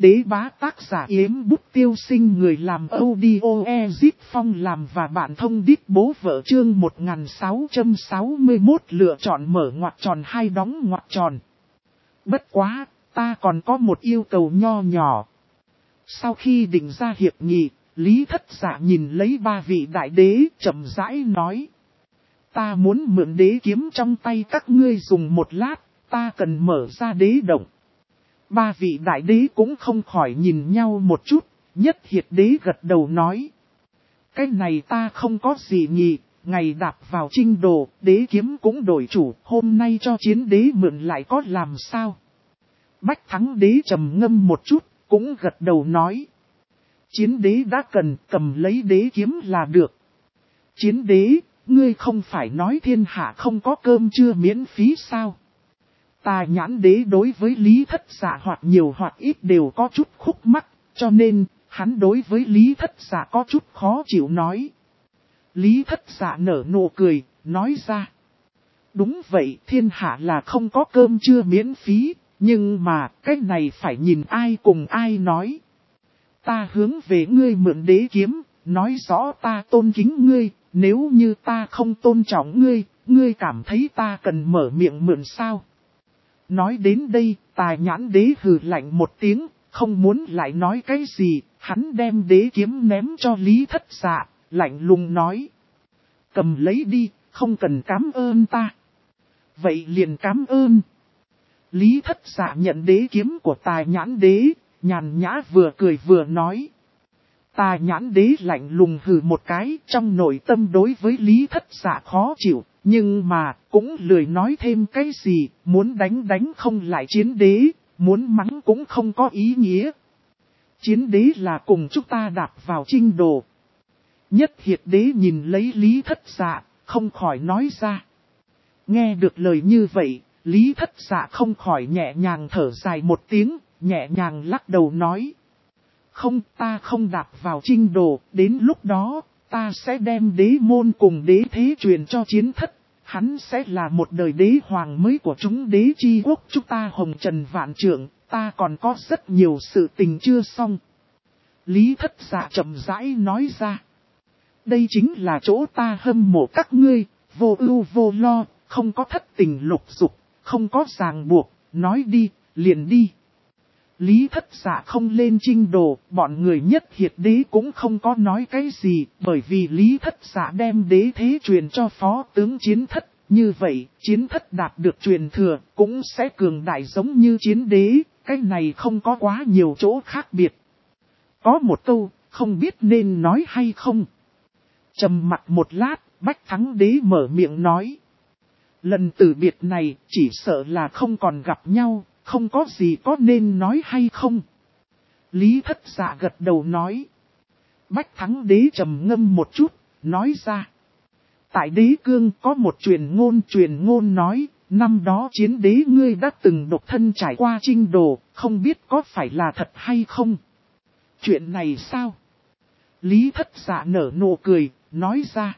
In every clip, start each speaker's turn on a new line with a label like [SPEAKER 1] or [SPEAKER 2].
[SPEAKER 1] Đế bá tác giả Yếm Bút Tiêu Sinh, người làm audio Ezip Phong làm và bạn thông đít bố vợ, chương 1661 lựa chọn mở ngoặc tròn hay đóng ngoặc tròn. Bất quá, ta còn có một yêu cầu nho nhỏ. Sau khi định ra hiệp nghị, Lý Thất Dạ nhìn lấy ba vị đại đế chậm rãi nói. Ta muốn mượn đế kiếm trong tay các ngươi dùng một lát, ta cần mở ra đế động. Ba vị đại đế cũng không khỏi nhìn nhau một chút, Nhất Hiệt đế gật đầu nói. Cái này ta không có gì nhỉ, ngày đạp vào Trinh Đồ, đế kiếm cũng đổi chủ, hôm nay cho Chiến đế mượn lại có làm sao. Bách Thắng đế trầm ngâm một chút, cũng gật đầu nói. Chiến đế đã cần, cầm lấy đế kiếm là được. Chiến đế, ngươi không phải nói thiên hạ không có cơm trưa miễn phí sao? Tà Nhãn đế đối với Lý Thất Dạ hoặc nhiều hoặc ít đều có chút khúc mắc, cho nên, hắn đối với Lý Thất Dạ có chút khó chịu nói. Lý Thất Dạ nở nụ cười, nói ra. Đúng vậy, thiên hạ là không có cơm trưa miễn phí, nhưng mà, cái này phải nhìn ai cùng ai nói. Ta hướng về ngươi mượn đế kiếm, nói rõ ta tôn kính ngươi, nếu như ta không tôn trọng ngươi, ngươi cảm thấy ta cần mở miệng mượn sao? Nói đến đây, Tà Nhãn đế hừ lạnh một tiếng, không muốn lại nói cái gì, hắn đem đế kiếm ném cho Lý Thất Dạ, lạnh lùng nói. Cầm lấy đi, không cần cảm ơn ta. Vậy liền cảm ơn. Lý Thất Dạ nhận đế kiếm của Tà Nhãn đế, nhàn nhã vừa cười vừa nói. Tà Nhãn đế lạnh lùng hừ một cái, trong nội tâm đối với Lý Thất Dạ khó chịu, nhưng mà cũng lười nói thêm cái gì, muốn đánh không lại Chiến đế, muốn mắng cũng không có ý nghĩa. Chiến đế là cùng chúng ta đạp vào Trinh Đồ. Nhất Hiệt đế nhìn lấy Lý Thất Dạ, không khỏi nói ra. Nghe được lời như vậy, Lý Thất Dạ không khỏi nhẹ nhàng thở dài một tiếng, nhẹ nhàng lắc đầu nói. Không, ta không đạp vào Trinh Đồ, đến lúc đó, ta sẽ đem đế môn cùng đế thế truyền cho Chiến Thất. Hắn sẽ là một đời đế hoàng mới của chúng đế chi quốc chúng ta hồng trần vạn trượng, ta còn có rất nhiều sự tình chưa xong. Lý Thất Dạ chậm rãi nói ra. Đây chính là chỗ ta hâm mộ các ngươi, vô ưu vô lo, không có thất tình lục dục, không có ràng buộc, nói đi, liền đi. Lý Thất Dạ không lên Trinh Đồ, bọn người Nhất Hiệt đế cũng không có nói cái gì, bởi vì Lý Thất Dạ đem đế thế truyền cho phó tướng Chiến Thất, như vậy, Chiến Thất đạt được truyền thừa, cũng sẽ cường đại giống như Chiến đế, cái này không có quá nhiều chỗ khác biệt. Có một câu, không biết nên nói hay không. Trầm mặc một lát, Bách Thắng đế mở miệng nói. Lần từ biệt này, chỉ sợ là không còn gặp nhau. Không có gì có nên nói hay không? Lý Thất Dạ gật đầu nói. Bách Thắng đế trầm ngâm một chút, nói ra. Tại đế cương có một truyền ngôn nói, năm đó Chiến đế ngươi đã từng độc thân trải qua Trinh Đồ, không biết có phải là thật hay không? Chuyện này sao? Lý Thất Dạ nở nụ cười, nói ra.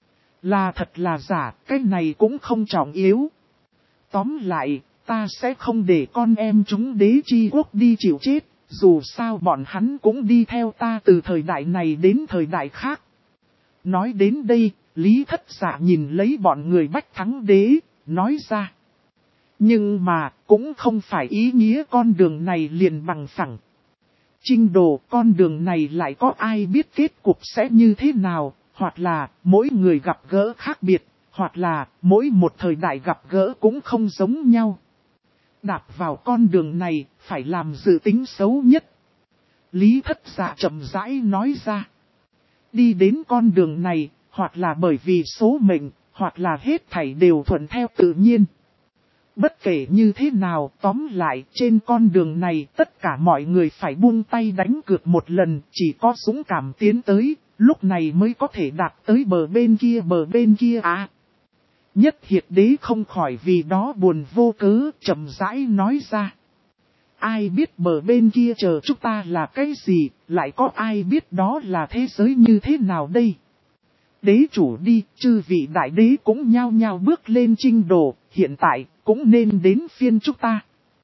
[SPEAKER 1] Là thật là giả, cái này cũng không trọng yếu. Tóm lại, ta sẽ không để con em chúng đế chi quốc đi chịu chết, dù sao bọn hắn cũng đi theo ta từ thời đại này đến thời đại khác. Nói đến đây, Lý Thất Dạ nhìn lấy bọn người Bách Thắng đế, nói ra. Nhưng mà, cũng không phải ý nghĩa con đường này liền bằng phẳng. Trinh Đồ, con đường này lại có ai biết kết cục sẽ như thế nào, hoặc là mỗi người gặp gỡ khác biệt, hoặc là mỗi một thời đại gặp gỡ cũng không giống nhau. Đạp vào con đường này, phải làm dự tính xấu nhất. Lý Thất Dạ chậm rãi nói ra. Đi đến con đường này, hoặc là bởi vì số mệnh, hoặc là hết thảy đều thuận theo tự nhiên. Bất kể như thế nào, tóm lại, trên con đường này, tất cả mọi người phải buông tay đánh cược một lần, chỉ có dũng cảm tiến tới, lúc này mới có thể đạt tới bờ bên kia à. Nhất Hiệt đế không khỏi vì đó buồn vô cớ, chậm rãi nói ra. Ai biết bờ bên kia chờ chúng ta là cái gì, lại có ai biết đó là thế giới như thế nào đây? Đế chủ đi, chư vị đại đế cũng nhao nhao bước lên Trinh Đồ, hiện tại cũng nên đến phiên chúng ta.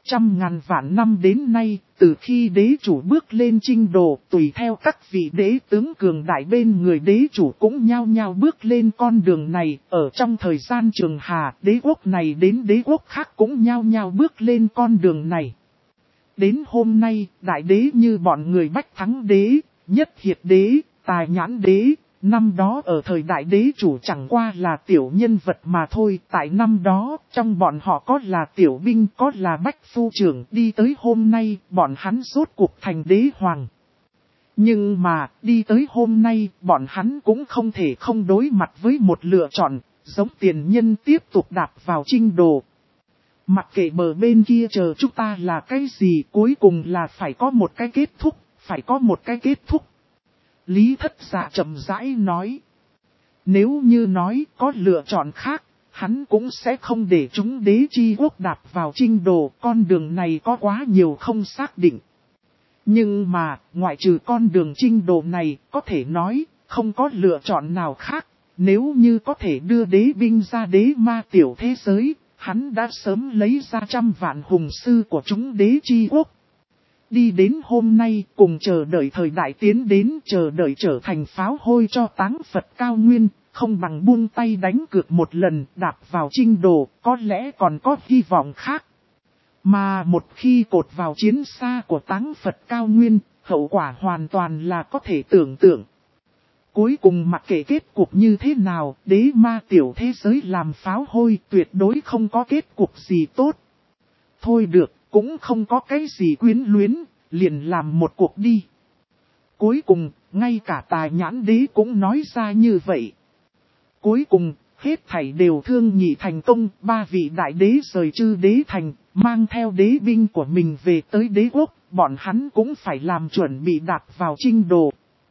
[SPEAKER 1] 100.000 vạn năm đến nay, từ khi đế chủ bước lên chinh đồ, tùy theo các vị đế tướng cường đại bên người đế chủ cũng nhao nhao bước lên con đường này. Ở trong thời gian trường hà, đế quốc này đến đế quốc khác cũng nhao nhao bước lên con đường này. Đến hôm nay, đại đế như bọn người Bách Thắng đế, Nhất Hiệt đế, Tài Nhãn đế, năm đó ở thời đại đế chủ chẳng qua là tiểu nhân vật mà thôi. Tại năm đó, trong bọn họ có là tiểu binh, có là bách phu trưởng, đi tới hôm nay, bọn hắn rốt cuộc thành đế hoàng. Nhưng mà, đi tới hôm nay, bọn hắn cũng không thể không đối mặt với một lựa chọn, giống tiền nhân tiếp tục đạp vào chinh đồ. Mặc kệ bờ bên kia chờ chúng ta là cái gì, cuối cùng là phải có một cái kết thúc, phải có một cái kết thúc. Lý Thất Dạ chậm rãi nói. Nếu như nói có lựa chọn khác, hắn cũng sẽ không để chúng đế chi quốc đạp vào chinh đồ, con đường này có quá nhiều không xác định. Nhưng mà, ngoại trừ con đường chinh đồ này, có thể nói, không có lựa chọn nào khác. Nếu như có thể đưa đế binh ra đế ma tiểu thế giới, hắn đã sớm lấy ra 100 vạn hùng sư của chúng đế chi quốc. Đi đến hôm nay cùng chờ đợi thời đại tiến đến, chờ đợi trở thành pháo hôi cho táng Phật cao nguyên, không bằng buông tay đánh cược một lần đạp vào chinh đồ, có lẽ còn có hy vọng khác. Mà một khi cột vào chiến xa của táng Phật cao nguyên, hậu quả hoàn toàn là có thể tưởng tượng. Cuối cùng mặc kệ kết cục như thế nào, đế ma tiểu thế giới làm pháo hôi tuyệt đối không có kết cục gì tốt. Thôi được, cũng không có cái gì quyến luyến, liền làm một cuộc đi. Cuối cùng, ngay cả Tài Nhãn đế cũng nói ra như vậy. Cuối cùng, hết thảy đều thương nghị thành công, 3 vị đại đế rời Chư Đế Thành, mang theo đế binh của mình về tới đế quốc, bọn hắn cũng phải làm chuẩn bị đạp vào chinh đồ.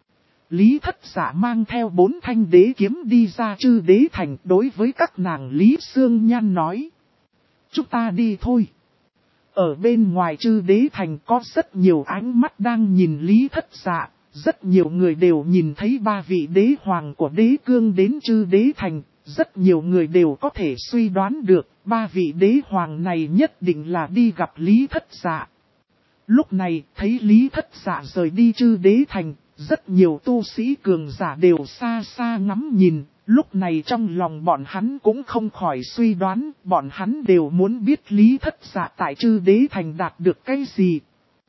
[SPEAKER 1] Lý Thất Dạ mang theo 4 thanh đế kiếm đi ra Chư Đế Thành, đối với các nàng Lý Sương Nhan nói. Chúng ta đi thôi. Ở bên ngoài Chư Đế Thành có rất nhiều ánh mắt đang nhìn Lý Thất Dạ, rất nhiều người đều nhìn thấy 3 vị đế hoàng của đế cương đến Chư Đế Thành, rất nhiều người đều có thể suy đoán được 3 vị đế hoàng này nhất định là đi gặp Lý Thất Dạ. Lúc này thấy Lý Thất Dạ rời đi Chư Đế Thành, rất nhiều tu sĩ cường giả đều xa xa ngắm nhìn. Lúc này trong lòng bọn hắn cũng không khỏi suy đoán, bọn hắn đều muốn biết Lý Thất Dạ tại Chư Đế Thành đạt được cái gì.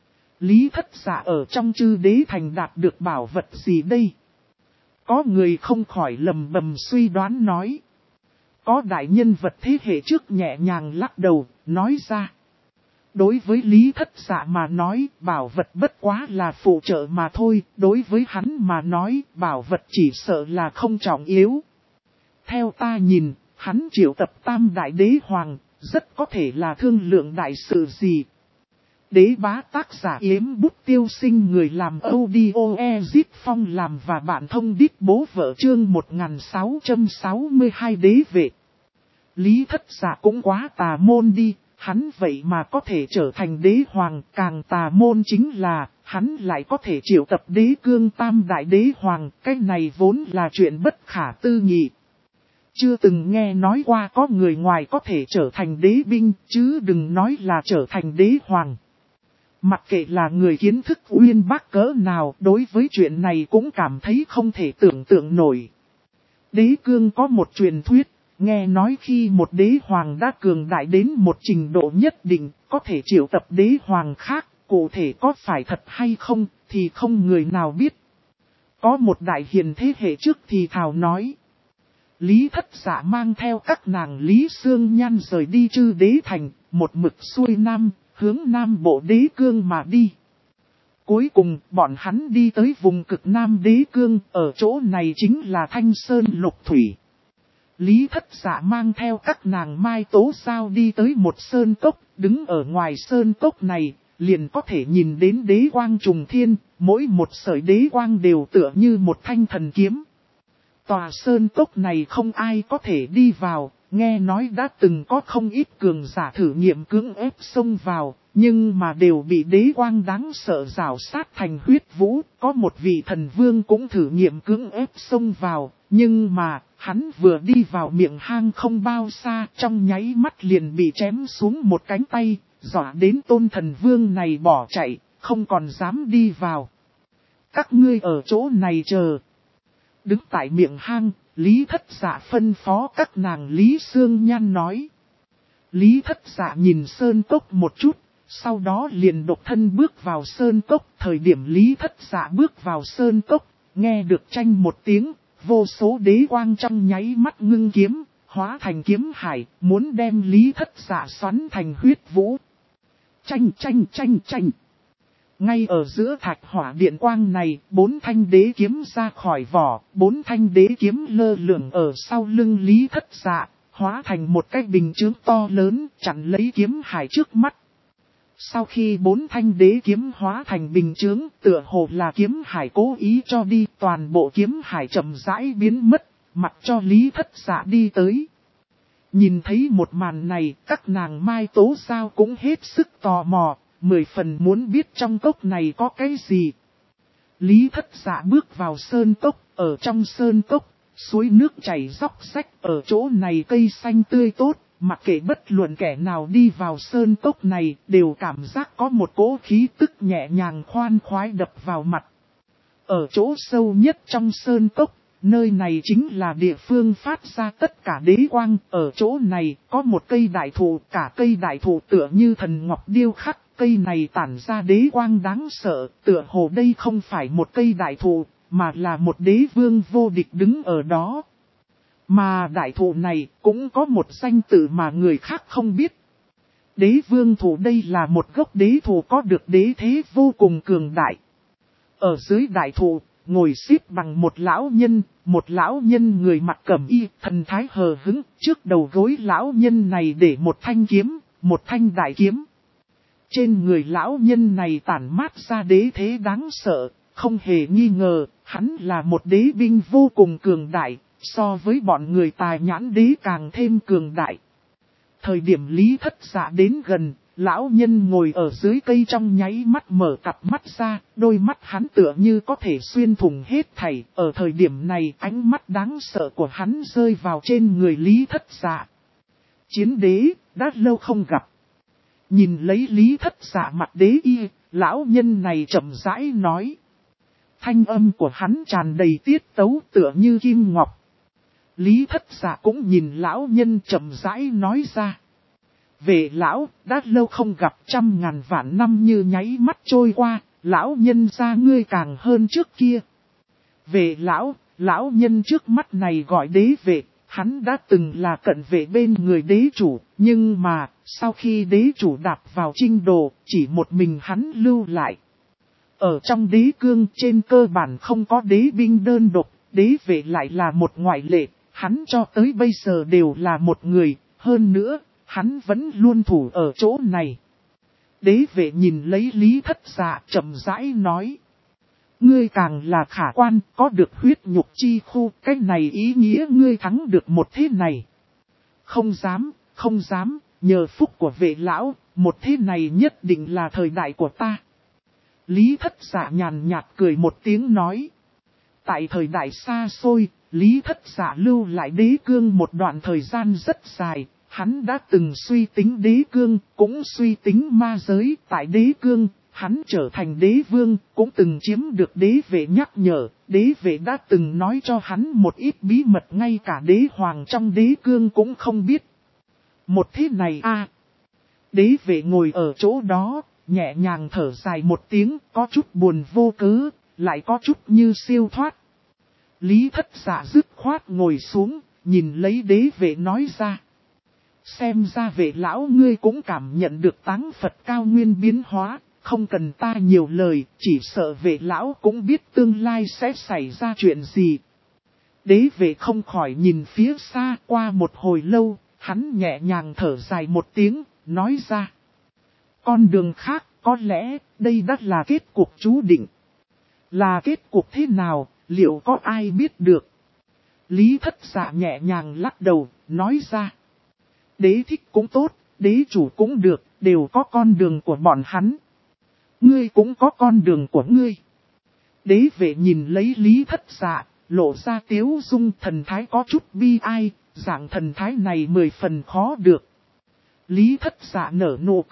[SPEAKER 1] Lý Thất Dạ ở trong Chư Đế Thành đạt được bảo vật gì đây? Có người không khỏi lầm bầm suy đoán nói. Có đại nhân vật thế hệ trước nhẹ nhàng lắc đầu, nói ra. Đối với Lý Thất Dạ mà nói, bảo vật bất quá là phụ trợ mà thôi, đối với hắn mà nói, bảo vật chỉ sợ là không trọng yếu. Theo ta nhìn, hắn triệu tập tam đại đế hoàng, rất có thể là thương lượng đại sự gì. Đế bá tác giả Yếm Bút Tiêu Sinh, người làm audio Ezip Phong làm và bạn thông đít bố vợ chương 1662 đế vệ. Lý Thất Dạ cũng quá tà môn đi, hắn vậy mà có thể trở thành đế hoàng, càng tà môn chính là, hắn lại có thể triệu tập đế cương tam đại đế hoàng, cái này vốn là chuyện bất khả tư nghị. Chưa từng nghe nói qua có người ngoài có thể trở thành đế binh, chứ đừng nói là trở thành đế hoàng. Mặc kệ là người kiến thức uyên bác cỡ nào, đối với chuyện này cũng cảm thấy không thể tưởng tượng nổi. Đế cương có một truyền thuyết, nghe nói khi một đế hoàng đã cường đại đến một trình độ nhất định, có thể triệu tập đế hoàng khác, cụ thể có phải thật hay không, thì không người nào biết. Có một đại hiền thế hệ trước thì thào nói. Lý Thất Dạ mang theo các nàng Lý Sương Nhan rời đi Chư Đế Thành, một mực xuôi nam, hướng nam bộ đế cương mà đi. Cuối cùng, bọn hắn đi tới vùng cực nam đế cương, ở chỗ này chính là Thanh Sơn Lục Thủy. Lý Thất Dạ mang theo các nàng Mai Tố Sao đi tới một sơn cốc, đứng ở ngoài sơn cốc này, liền có thể nhìn đến đế quang trùng thiên, mỗi một sợi đế quang đều tựa như một thanh thần kiếm. Tòa sơn cốc này không ai có thể đi vào, nghe nói đã từng có không ít cường giả thử nghiệm cưỡng ép xông vào, nhưng mà đều bị đế quang đáng sợ rào sát thành huyết vũ. Có một vị thần vương cũng thử nghiệm cưỡng ép xông vào, nhưng mà hắn vừa đi vào miệng hang không bao xa, trong nháy mắt liền bị chém xuống một cánh tay, dọa đến Tôn Thần Vương này bỏ chạy, không còn dám đi vào. Các ngươi ở chỗ này chờ. Đứng tại miệng hang, Lý Thất Dạ phân phó các nàng Lý Sương Nhan nói. Lý Thất Dạ nhìn sơn cốc một chút, sau đó liền độc thân bước vào sơn cốc. Thời điểm Lý Thất Dạ bước vào sơn cốc, nghe được tranh một tiếng, vô số đế quang trong nháy mắt ngưng kiếm, hóa thành kiếm hải, muốn đem Lý Thất Dạ xoắn thành huyết vũ. Tranh tranh tranh tranh. Ngay ở giữa thạch hỏa điện quang này, 4 thanh đế kiếm ra khỏi vỏ, 4 thanh đế kiếm lơ lửng ở sau lưng Lý Thất Dạ, hóa thành một cái bình chướng to lớn, chặn lấy kiếm hải trước mắt. Sau khi 4 thanh đế kiếm hóa thành bình chướng, tựa hồ là kiếm hải cố ý cho đi, toàn bộ kiếm hải chậm rãi biến mất, mặc cho Lý Thất Dạ đi tới. Nhìn thấy một màn này, các nàng Mai Tố Giao cũng hết sức tò mò, 10 phần muốn biết trong cốc này có cái gì. Lý Thất Dạ bước vào sơn cốc, ở trong sơn cốc, suối nước chảy róc rách, ở chỗ này cây xanh tươi tốt, mặc kệ bất luận kẻ nào đi vào sơn cốc này, đều cảm giác có một cỗ khí tức nhẹ nhàng khoan khoái đập vào mặt. Ở chỗ sâu nhất trong sơn cốc, nơi này chính là địa phương phát ra tất cả đế quang, ở chỗ này có một cây đại thụ, cả cây đại thụ tựa như thần ngọc điêu khắc. Cây này tản ra đế quang đáng sợ, tựa hồ đây không phải một cây đại thụ, mà là một đế vương vô địch đứng ở đó. Mà đại thụ này cũng có một danh tự mà người khác không biết. Đế vương thụ đây là một gốc đế thụ có được đế thế vô cùng cường đại. Ở dưới đại thụ, ngồi xếp bằng một lão nhân người mặc cẩm y, thần thái hờ hững, trước đầu gối lão nhân này để một thanh kiếm, một thanh đại kiếm. Trên người lão nhân này tản mát ra đế thế đáng sợ, không hề nghi ngờ, hắn là một đế binh vô cùng cường đại, so với bọn người tài nhãn đế càng thêm cường đại. Thời điểm Lý Thất Dạ đến gần, lão nhân ngồi ở dưới cây trong nháy mắt mở cặp mắt ra, đôi mắt hắn tựa như có thể xuyên thủng hết thảy, ở thời điểm này ánh mắt đáng sợ của hắn rơi vào trên người Lý Thất Dạ. Chiến đế, đã lâu không gặp. Nhìn lấy Lý Thất Dạ mặt đế y, lão nhân này chậm rãi nói. Thanh âm của hắn tràn đầy tiết tấu tựa như kim ngọc. Lý Thất Dạ cũng nhìn lão nhân chậm rãi nói ra. Về lão, đã lâu không gặp, 100.000 vạn năm như nháy mắt trôi qua, lão nhân ra ngươi càng hơn trước kia. Về lão nhân trước mắt này gọi đế vệ. Hắn đã từng là cận vệ bên người đế chủ, nhưng mà, sau khi đế chủ đạp vào Trinh Đồ, chỉ một mình hắn lưu lại. Ở trong đế cương trên cơ bản không có đế binh đơn độc, đế vệ lại là một ngoại lệ, hắn cho tới bây giờ đều là một người, hơn nữa, hắn vẫn luôn thủ ở chỗ này. Đế vệ nhìn lấy Lý Thất Dạ chậm rãi nói. Ngươi càng là khả quan, có được huyết nhục chi khu, cái này ý nghĩa ngươi thắng được một thế này. Không dám, nhờ phúc của vệ lão, một thế này nhất định là thời đại của ta. Lý Thất Dạ nhàn nhạt cười một tiếng nói. Tại thời đại xa xôi, Lý Thất Dạ lưu lại đế cương một đoạn thời gian rất dài. Hắn đã từng suy tính đế cương, cũng suy tính ma giới tại đế cương. Hắn trở thành đế vương, cũng từng chiếm được đế vệ nhắc nhở, đế vệ đã từng nói cho hắn một ít bí mật ngay cả đế hoàng trong đế cương cũng không biết. Một thế này đế vệ ngồi ở chỗ đó, nhẹ nhàng thở dài một tiếng, có chút buồn vô cớ, lại có chút như siêu thoát. Lý Thất Dạ dứt khoát ngồi xuống, nhìn lấy đế vệ nói ra. Xem ra vệ lão ngươi cũng cảm nhận được táng Phật cao nguyên biến hóa. Không cần ta nhiều lời, chỉ sợ vệ lão cũng biết tương lai sẽ xảy ra chuyện gì. Đế vệ không khỏi nhìn phía xa qua một hồi lâu, hắn nhẹ nhàng thở dài một tiếng, nói ra. Con đường khác, có lẽ, đây đã là kết cục chú định. Là kết cục thế nào, liệu có ai biết được? Lý Thất Dạ nhẹ nhàng lắc đầu, nói ra. Đế thích cũng tốt, đế chủ cũng được, đều có con đường của bọn hắn. Ngươi cũng có con đường của ngươi. Đế vệ nhìn lấy Lý Thất Dạ, lộ ra tiếu dung thần thái có chút bi ai, dạng thần thái này 10 phần khó được. Lý Thất Dạ nở nụ cười,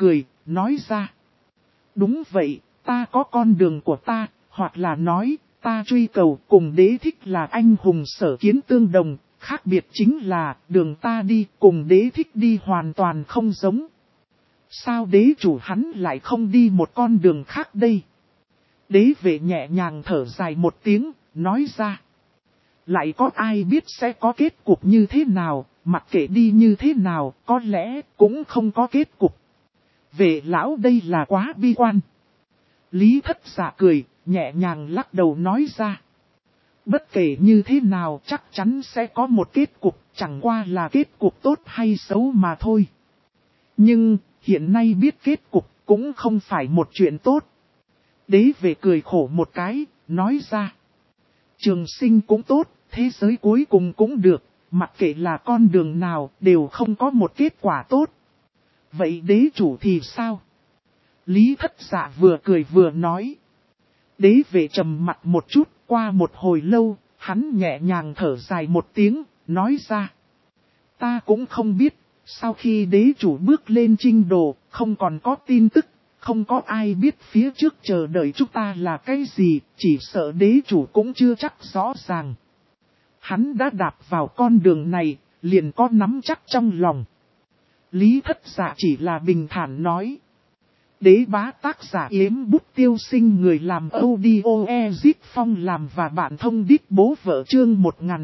[SPEAKER 1] nói ra. Đúng vậy, ta có con đường của ta, hoặc là nói, ta truy cầu cùng đế thích là anh hùng sở kiến tương đồng, khác biệt chính là đường ta đi cùng đế thích đi hoàn toàn không giống. Sao đế chủ hắn lại không đi một con đường khác đây? Đế vệ nhẹ nhàng thở dài một tiếng, nói ra. Lại có ai biết sẽ có kết cục như thế nào, mặc kệ đi như thế nào, có lẽ cũng không có kết cục. Vệ lão đây là quá bi quan. Lý Thất Dạ cười, nhẹ nhàng lắc đầu nói ra. Bất kể như thế nào chắc chắn sẽ có một kết cục, chẳng qua là kết cục tốt hay xấu mà thôi. Nhưng, hiện nay biết kết cục cũng không phải một chuyện tốt. Đế vệ cười khổ một cái, nói ra. Trường sinh cũng tốt, thế giới cuối cùng cũng được, mặc kệ là con đường nào đều không có một kết quả tốt. Vậy đế chủ thì sao? Lý Thất Dạ vừa cười vừa nói. Đế vệ trầm mặt một chút, qua một hồi lâu, hắn nhẹ nhàng thở dài một tiếng, nói ra. Ta cũng không biết, sau khi đế chủ bước lên chinh đồ, không còn có tin tức, không có ai biết phía trước chờ đợi chúng ta là cái gì, chỉ sợ đế chủ cũng chưa chắc rõ ràng. Hắn đã đạp vào con đường này, liền có nắm chắc trong lòng. Lý Thất Dạ chỉ là bình thản nói. Đế bá tác giả Yếm Bút Tiêu Sinh, người làm audio Ezit Phong làm và bạn thông đít bố vợ chương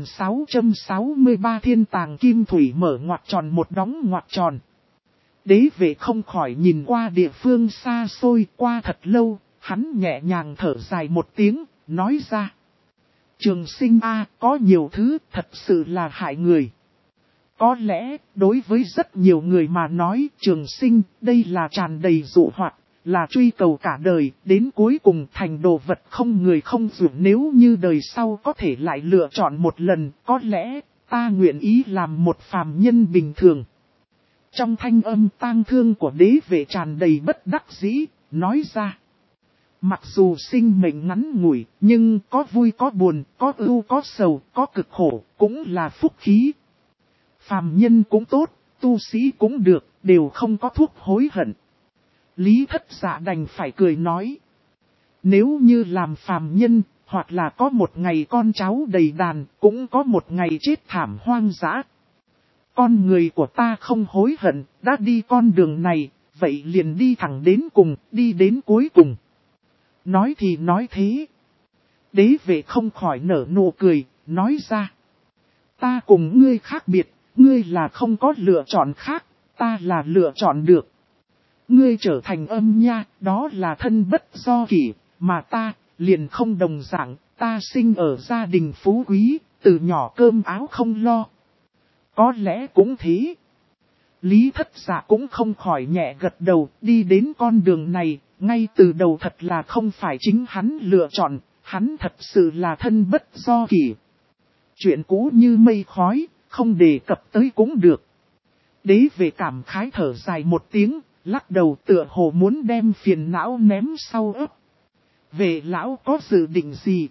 [SPEAKER 1] 1663 thiên tàng kim thủy mở ngoặc tròn một đóng ngoặc tròn. Đế vệ không khỏi nhìn qua địa phương xa xôi, qua thật lâu, hắn nhẹ nhàng thở dài một tiếng, nói ra. Trường sinh A, có nhiều thứ thật sự là hại người. Có lẽ, đối với rất nhiều người mà nói trường sinh, đây là tràn đầy dụ hoặc, là truy cầu cả đời, đến cuối cùng thành đồ vật không người không dụng. Nếu như đời sau có thể lại lựa chọn một lần, có lẽ, ta nguyện ý làm một phàm nhân bình thường. Trong thanh âm tang thương của đế vệ tràn đầy bất đắc dĩ, nói ra. Mặc dù sinh mệnh ngắn ngủi, nhưng có vui có buồn, có ưu có sầu, có cực khổ, cũng là phúc khí. Phàm nhân cũng tốt, tu sĩ cũng được, đều không có thuốc hối hận. Lý Thất Dạ đành phải cười nói. Nếu như làm phàm nhân, hoặc là có một ngày con cháu đầy đàn, cũng có một ngày chết thảm hoang dã. Con người của ta không hối hận, đã đi con đường này, vậy liền đi thẳng đến cùng, đi đến cuối cùng. Nói thì nói thế. Đế vệ không khỏi nở nụ cười, nói ra. Ta cùng ngươi khác biệt, ngươi là không có lựa chọn khác, ta là lựa chọn được. Ngươi trở thành âm nha, đó là thân bất do kỷ, mà ta, liền không đồng dạng, ta sinh ở gia đình phú quý, từ nhỏ cơm áo không lo. Có lẽ cũng thế. Lý Thất Dạ cũng không khỏi nhẹ gật đầu, đi đến con đường này, ngay từ đầu thật là không phải chính hắn lựa chọn, hắn thật sự là thân bất do kỷ. Chuyện cũ như mây khói, không đề cập tới cũng được. Đế về cảm khái thở dài một tiếng, lắc đầu tựa hồ muốn đem phiền não ném sau ấp. Về lão có dự định gì?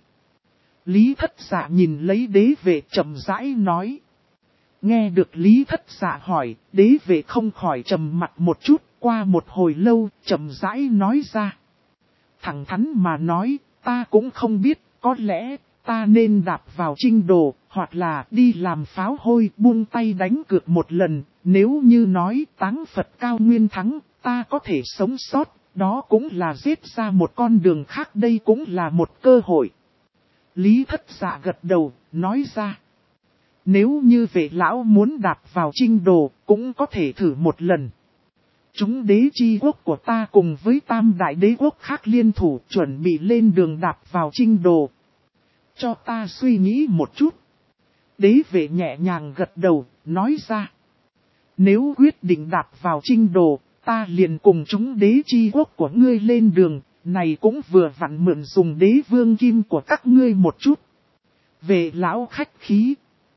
[SPEAKER 1] Lý Thất Dạ nhìn lấy đế về chậm rãi nói. Nghe được Lý Thất Dạ hỏi, đế vệ không khỏi trầm mặt một chút, qua một hồi lâu, chậm rãi nói ra. Thẳng thắn mà nói, ta cũng không biết, có lẽ, ta nên đạp vào chinh đồ, hoặc là đi làm pháo hôi buông tay đánh cược một lần, nếu như nói táng Phật cao nguyên thắng, ta có thể sống sót, đó cũng là giết ra một con đường khác, đây cũng là một cơ hội. Lý Thất Dạ gật đầu, nói ra. Nếu như vệ lão muốn đạp vào chinh đồ, cũng có thể thử một lần. Chúng đế chi quốc của ta cùng với tam đại đế quốc khác liên thủ chuẩn bị lên đường đạp vào chinh đồ. Cho ta suy nghĩ một chút. Đế vệ nhẹ nhàng gật đầu, nói ra. Nếu quyết định đạp vào chinh đồ, ta liền cùng chúng đế chi quốc của ngươi lên đường, này cũng vừa vặn mượn dùng đế vương kim của các ngươi một chút. Vệ lão khách khí.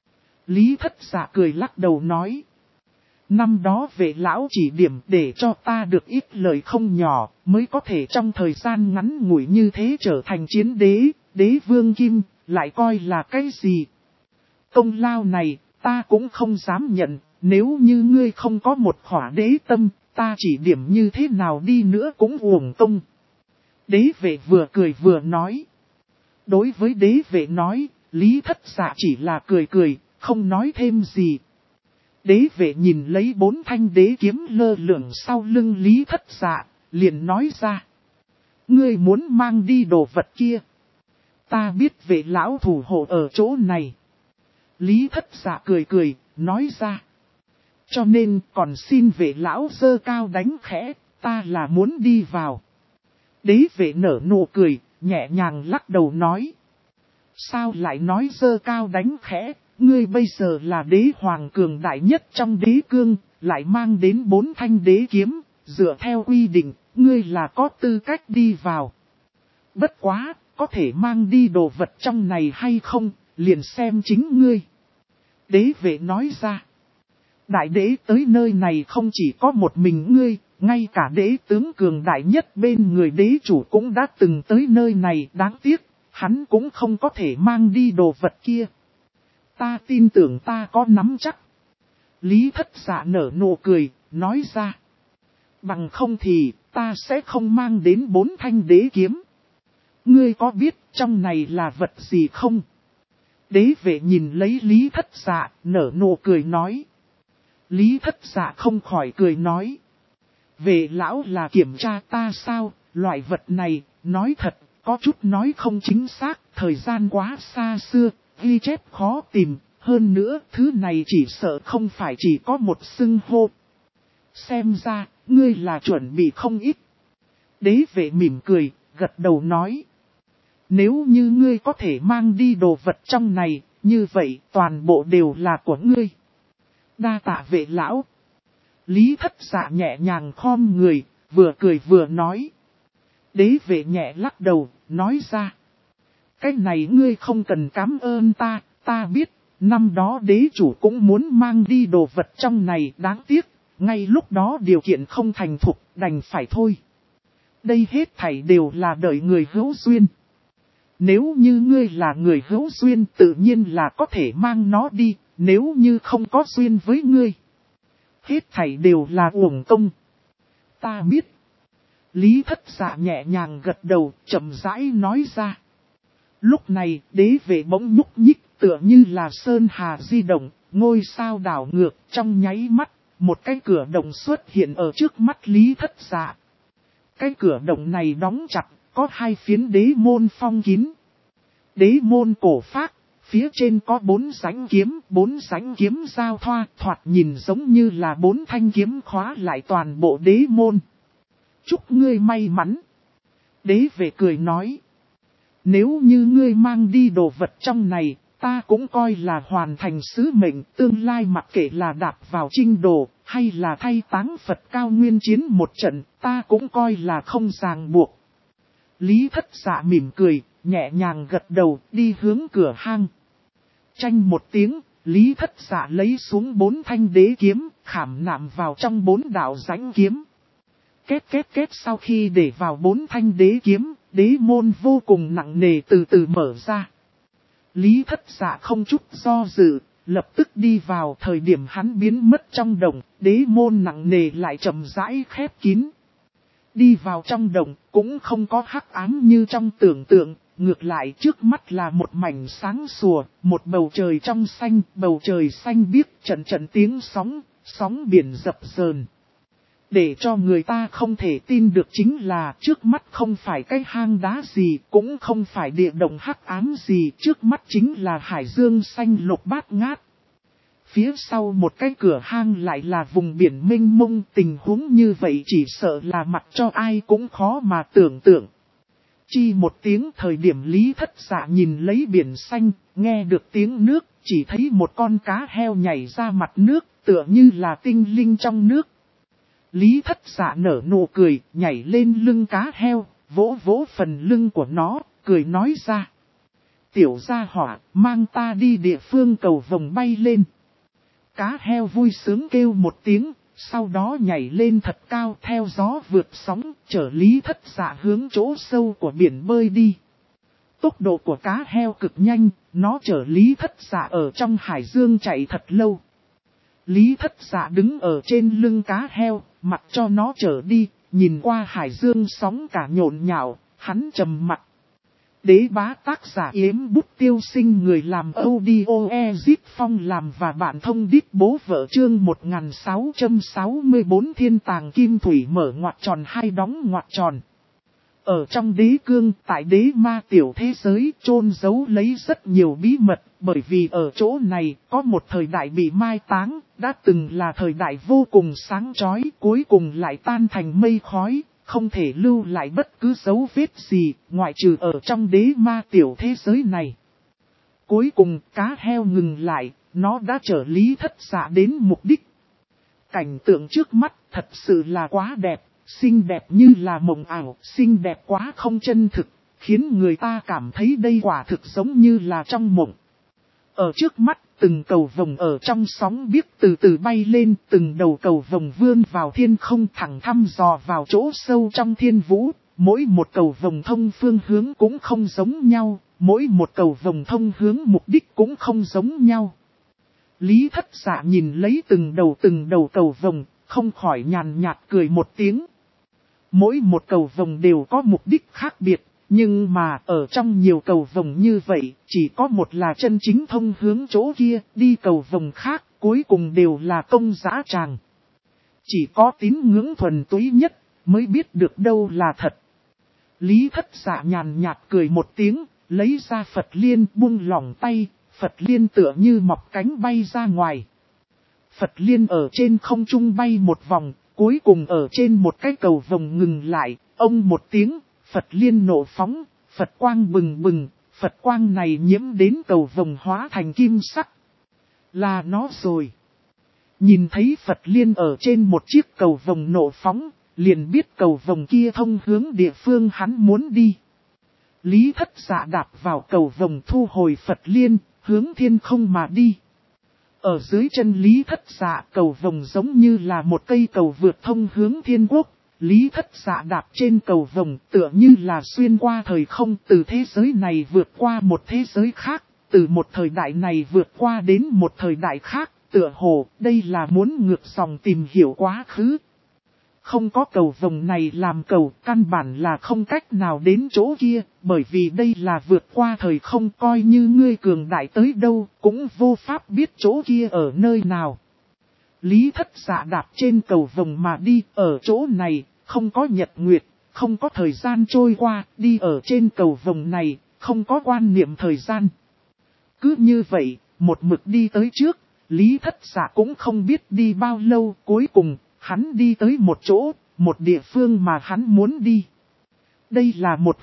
[SPEAKER 1] Lý Thất Dạ cười lắc đầu nói. Năm đó vệ lão chỉ điểm để cho ta được ít lời không nhỏ, mới có thể trong thời gian ngắn ngủi như thế trở thành chiến đế, đế vương kim, lại coi là cái gì. Công lao này, ta cũng không dám nhận, nếu như ngươi không có một khỏa đế tâm, ta chỉ điểm như thế nào đi nữa cũng uổng công. Đế vệ vừa cười vừa nói. Đối với đế vệ nói, Lý Thất Dạ chỉ là cười cười, không nói thêm gì. Đế vệ nhìn lấy 4 thanh đế kiếm lơ lửng sau lưng Lý Thất Dạ, liền nói ra. Ngươi muốn mang đi đồ vật kia. Ta biết vệ lão thủ hộ ở chỗ này. Lý Thất Dạ cười cười, nói ra. Cho nên còn xin vệ lão giơ cao đánh khẽ, ta là muốn đi vào. Đế vệ nở nụ cười, nhẹ nhàng lắc đầu nói. Sao lại nói giơ cao đánh khẽ, ngươi bây giờ là đế hoàng cường đại nhất trong đế cương, lại mang đến 4 thanh đế kiếm, dựa theo quy định, ngươi là có tư cách đi vào. Bất quá, có thể mang đi đồ vật trong này hay không, liền xem chính ngươi. Đế vệ nói ra. Đại đế tới nơi này không chỉ có một mình ngươi, ngay cả đế tướng cường đại nhất bên người đế chủ cũng đã từng tới nơi này, đáng tiếc, hắn cũng không có thể mang đi đồ vật kia. Ta tin tưởng ta có nắm chắc. Lý Thất Dạ nở nụ cười, nói ra. Bằng không thì, ta sẽ không mang đến 4 thanh đế kiếm. Ngươi có biết trong này là vật gì không? Đế vệ nhìn lấy Lý Thất Dạ, nở nụ cười nói. Lý Thất Dạ không khỏi cười nói. Vệ lão là kiểm tra ta sao, loại vật này, nói thật, có chút nói không chính xác, thời gian quá xa xưa, ghi chép khó tìm, hơn nữa, thứ này chỉ sợ không phải chỉ có một xưng hô. Xem ra, ngươi là chuẩn bị không ít. Đế vệ mỉm cười, gật đầu nói. Nếu như ngươi có thể mang đi đồ vật trong này, như vậy toàn bộ đều là của ngươi. Đa tạ vệ lão. Lý Thất Dạ nhẹ nhàng khom người, vừa cười vừa nói. Đế vệ nhẹ lắc đầu, nói ra. Cái này ngươi không cần cảm ơn ta, ta biết, năm đó đế chủ cũng muốn mang đi đồ vật trong này, đáng tiếc, ngay lúc đó điều kiện không thành thục, đành phải thôi. Đây hết thảy đều là đợi người hữu duyên. Nếu như ngươi là người hữu duyên tự nhiên là có thể mang nó đi, nếu như không có duyên với ngươi. Hết thảy đều là uổng công. Ta biết. Lý Thất Dạ nhẹ nhàng gật đầu, chậm rãi nói ra. Lúc này, đế vệ bỗng nhúc nhích, tựa như là sơn hà di động, ngôi sao đảo ngược, trong nháy mắt, một cái cửa động xuất hiện ở trước mắt Lý Thất Dạ. Cái cửa động này đóng chặt, có 2 phiến đế môn phong kín. Đế môn cổ phác, phía trên có 4 rãnh kiếm giao thoa, thoạt nhìn giống như là 4 thanh kiếm khóa lại toàn bộ đế môn. Chúc ngươi may mắn. Đế vệ cười nói. Nếu như ngươi mang đi đồ vật trong này, ta cũng coi là hoàn thành sứ mệnh, tương lai mặc kệ là đạp vào chinh đồ, hay là thay táng Phật cao nguyên chiến một trận, ta cũng coi là không ràng buộc. Lý Thất Dạ mỉm cười, nhẹ nhàng gật đầu, đi hướng cửa hang. Chanh một tiếng, Lý Thất Dạ lấy xuống 4 thanh đế kiếm, khảm nạm vào trong 4 đạo rãnh kiếm. Kết sau khi để vào 4 thanh đế kiếm, đế môn vô cùng nặng nề từ từ mở ra. Lý Thất Dạ không chút do dự, lập tức đi vào. Thời điểm hắn biến mất trong động, đế môn nặng nề lại chậm rãi khép kín. Đi vào trong động cũng không có hắc ám như trong tưởng tượng, ngược lại trước mắt là một mảnh sáng sủa, một bầu trời trong xanh, bầu trời xanh biếc, trận trận tiếng sóng, sóng biển dập dờn. Để cho người ta không thể tin được chính là trước mắt không phải cái hang đá gì, cũng không phải địa động hắc ám gì, trước mắt chính là hải dương xanh lục bát ngát. Phía sau một cái cửa hang lại là vùng biển mênh mông, tình huống như vậy chỉ sợ là mặt cho ai cũng khó mà tưởng tượng. Chi một tiếng, thời điểm Lý Thất Dạ nhìn lấy biển xanh, nghe được tiếng nước, chỉ thấy một con cá heo nhảy ra mặt nước, tựa như là tinh linh trong nước. Lý Thất Dạ nở nụ cười, nhảy lên lưng cá heo, vỗ vỗ phần lưng của nó, cười nói ra. Tiểu gia hỏa, mang ta đi địa phương cầu vồng bay lên. Cá heo vui sướng kêu một tiếng, sau đó nhảy lên thật cao theo gió vượt sóng, chở Lý Thất Dạ hướng chỗ sâu của biển bơi đi. Tốc độ của cá heo cực nhanh, nó chở Lý Thất Dạ ở trong hải dương chạy thật lâu. Lý Thất Dạ đứng ở trên lưng cá heo, mặc cho nó trở đi, nhìn qua hải dương sóng cả nhộn nhạo, hắn trầm mặc. Đế bá tác giả Yếm Bút Tiêu Sinh, người làm audio Ezit Phong làm và bạn thông đít bố vợ. Chương 1664 Thiên Tàng Kim Thủy mở ngoặc tròn hai đóng ngoặc tròn. Ở trong đế cương, tại đế ma tiểu thế giới, chôn giấu lấy rất nhiều bí mật, bởi vì ở chỗ này có một thời đại bị mai táng, đã từng là thời đại vô cùng sáng chói, cuối cùng lại tan thành mây khói, không thể lưu lại bất cứ dấu vết gì, ngoại trừ ở trong đế ma tiểu thế giới này. Cuối cùng cá heo ngừng lại, nó đã chở Lý Thất Dạ đến mục đích. Cảnh tượng trước mắt thật sự là quá đẹp. Xinh đẹp như là mộng ảo, xinh đẹp quá không chân thực, khiến người ta cảm thấy đây quả thực giống như là trong mộng. Ở trước mắt, từng cầu vồng ở trong sóng biếc từ từ bay lên, từng đầu cầu vồng vươn vào thiên không thẳng thăm dò vào chỗ sâu trong thiên vũ. Mỗi một cầu vồng thông phương hướng cũng không giống nhau, mỗi một cầu vồng thông hướng mục đích cũng không giống nhau. Lý Thất Dạ nhìn lấy từng đầu cầu vồng, không khỏi nhàn nhạt cười một tiếng. Mỗi một cầu vồng đều có mục đích khác biệt, nhưng mà ở trong nhiều cầu vồng như vậy, chỉ có một là chân chính thông hướng chỗ kia, đi cầu vồng khác, cuối cùng đều là công dã tràng. Chỉ có tín ngưỡng thuần túy nhất, mới biết được đâu là thật. Lý Thất Dạ nhàn nhạt cười một tiếng, lấy ra Phật Liên buông lỏng tay, Phật Liên tựa như mọc cánh bay ra ngoài. Phật Liên ở trên không trung bay một vòng. Cuối cùng ở trên một cái cầu vồng ngừng lại, ông một tiếng, Phật Liên nổ phóng, Phật quang bừng bừng, Phật quang này nhiễm đến cầu vồng hóa thành kim sắc. Là nó rồi. Nhìn thấy Phật Liên ở trên một chiếc cầu vồng nổ phóng, liền biết cầu vồng kia thông hướng địa phương hắn muốn đi. Lý Thất Dạ đạp vào cầu vồng thu hồi Phật Liên, hướng thiên không mà đi. Ở dưới chân Lý Thất Dạ, cầu vồng giống như là một cây cầu vượt thông hướng thiên quốc. Lý Thất Dạ đạp trên cầu vồng tựa như là xuyên qua thời không, từ thế giới này vượt qua một thế giới khác, từ một thời đại này vượt qua đến một thời đại khác, tựa hồ đây là muốn ngược dòng tìm hiểu quá khứ. Không có cầu vồng này làm cầu, căn bản là không cách nào đến chỗ kia, bởi vì đây là vượt qua thời không, coi như ngươi cường đại tới đâu, cũng vô pháp biết chỗ kia ở nơi nào. Lý Thất Dạ đạp trên cầu vồng mà đi, ở chỗ này, không có nhật nguyệt, không có thời gian trôi qua, đi ở trên cầu vồng này, không có quan niệm thời gian. Cứ như vậy, một mực đi tới trước, Lý Thất Dạ cũng không biết đi bao lâu, cuối cùng hắn đi tới một chỗ, một địa phương mà hắn muốn đi. Đây là một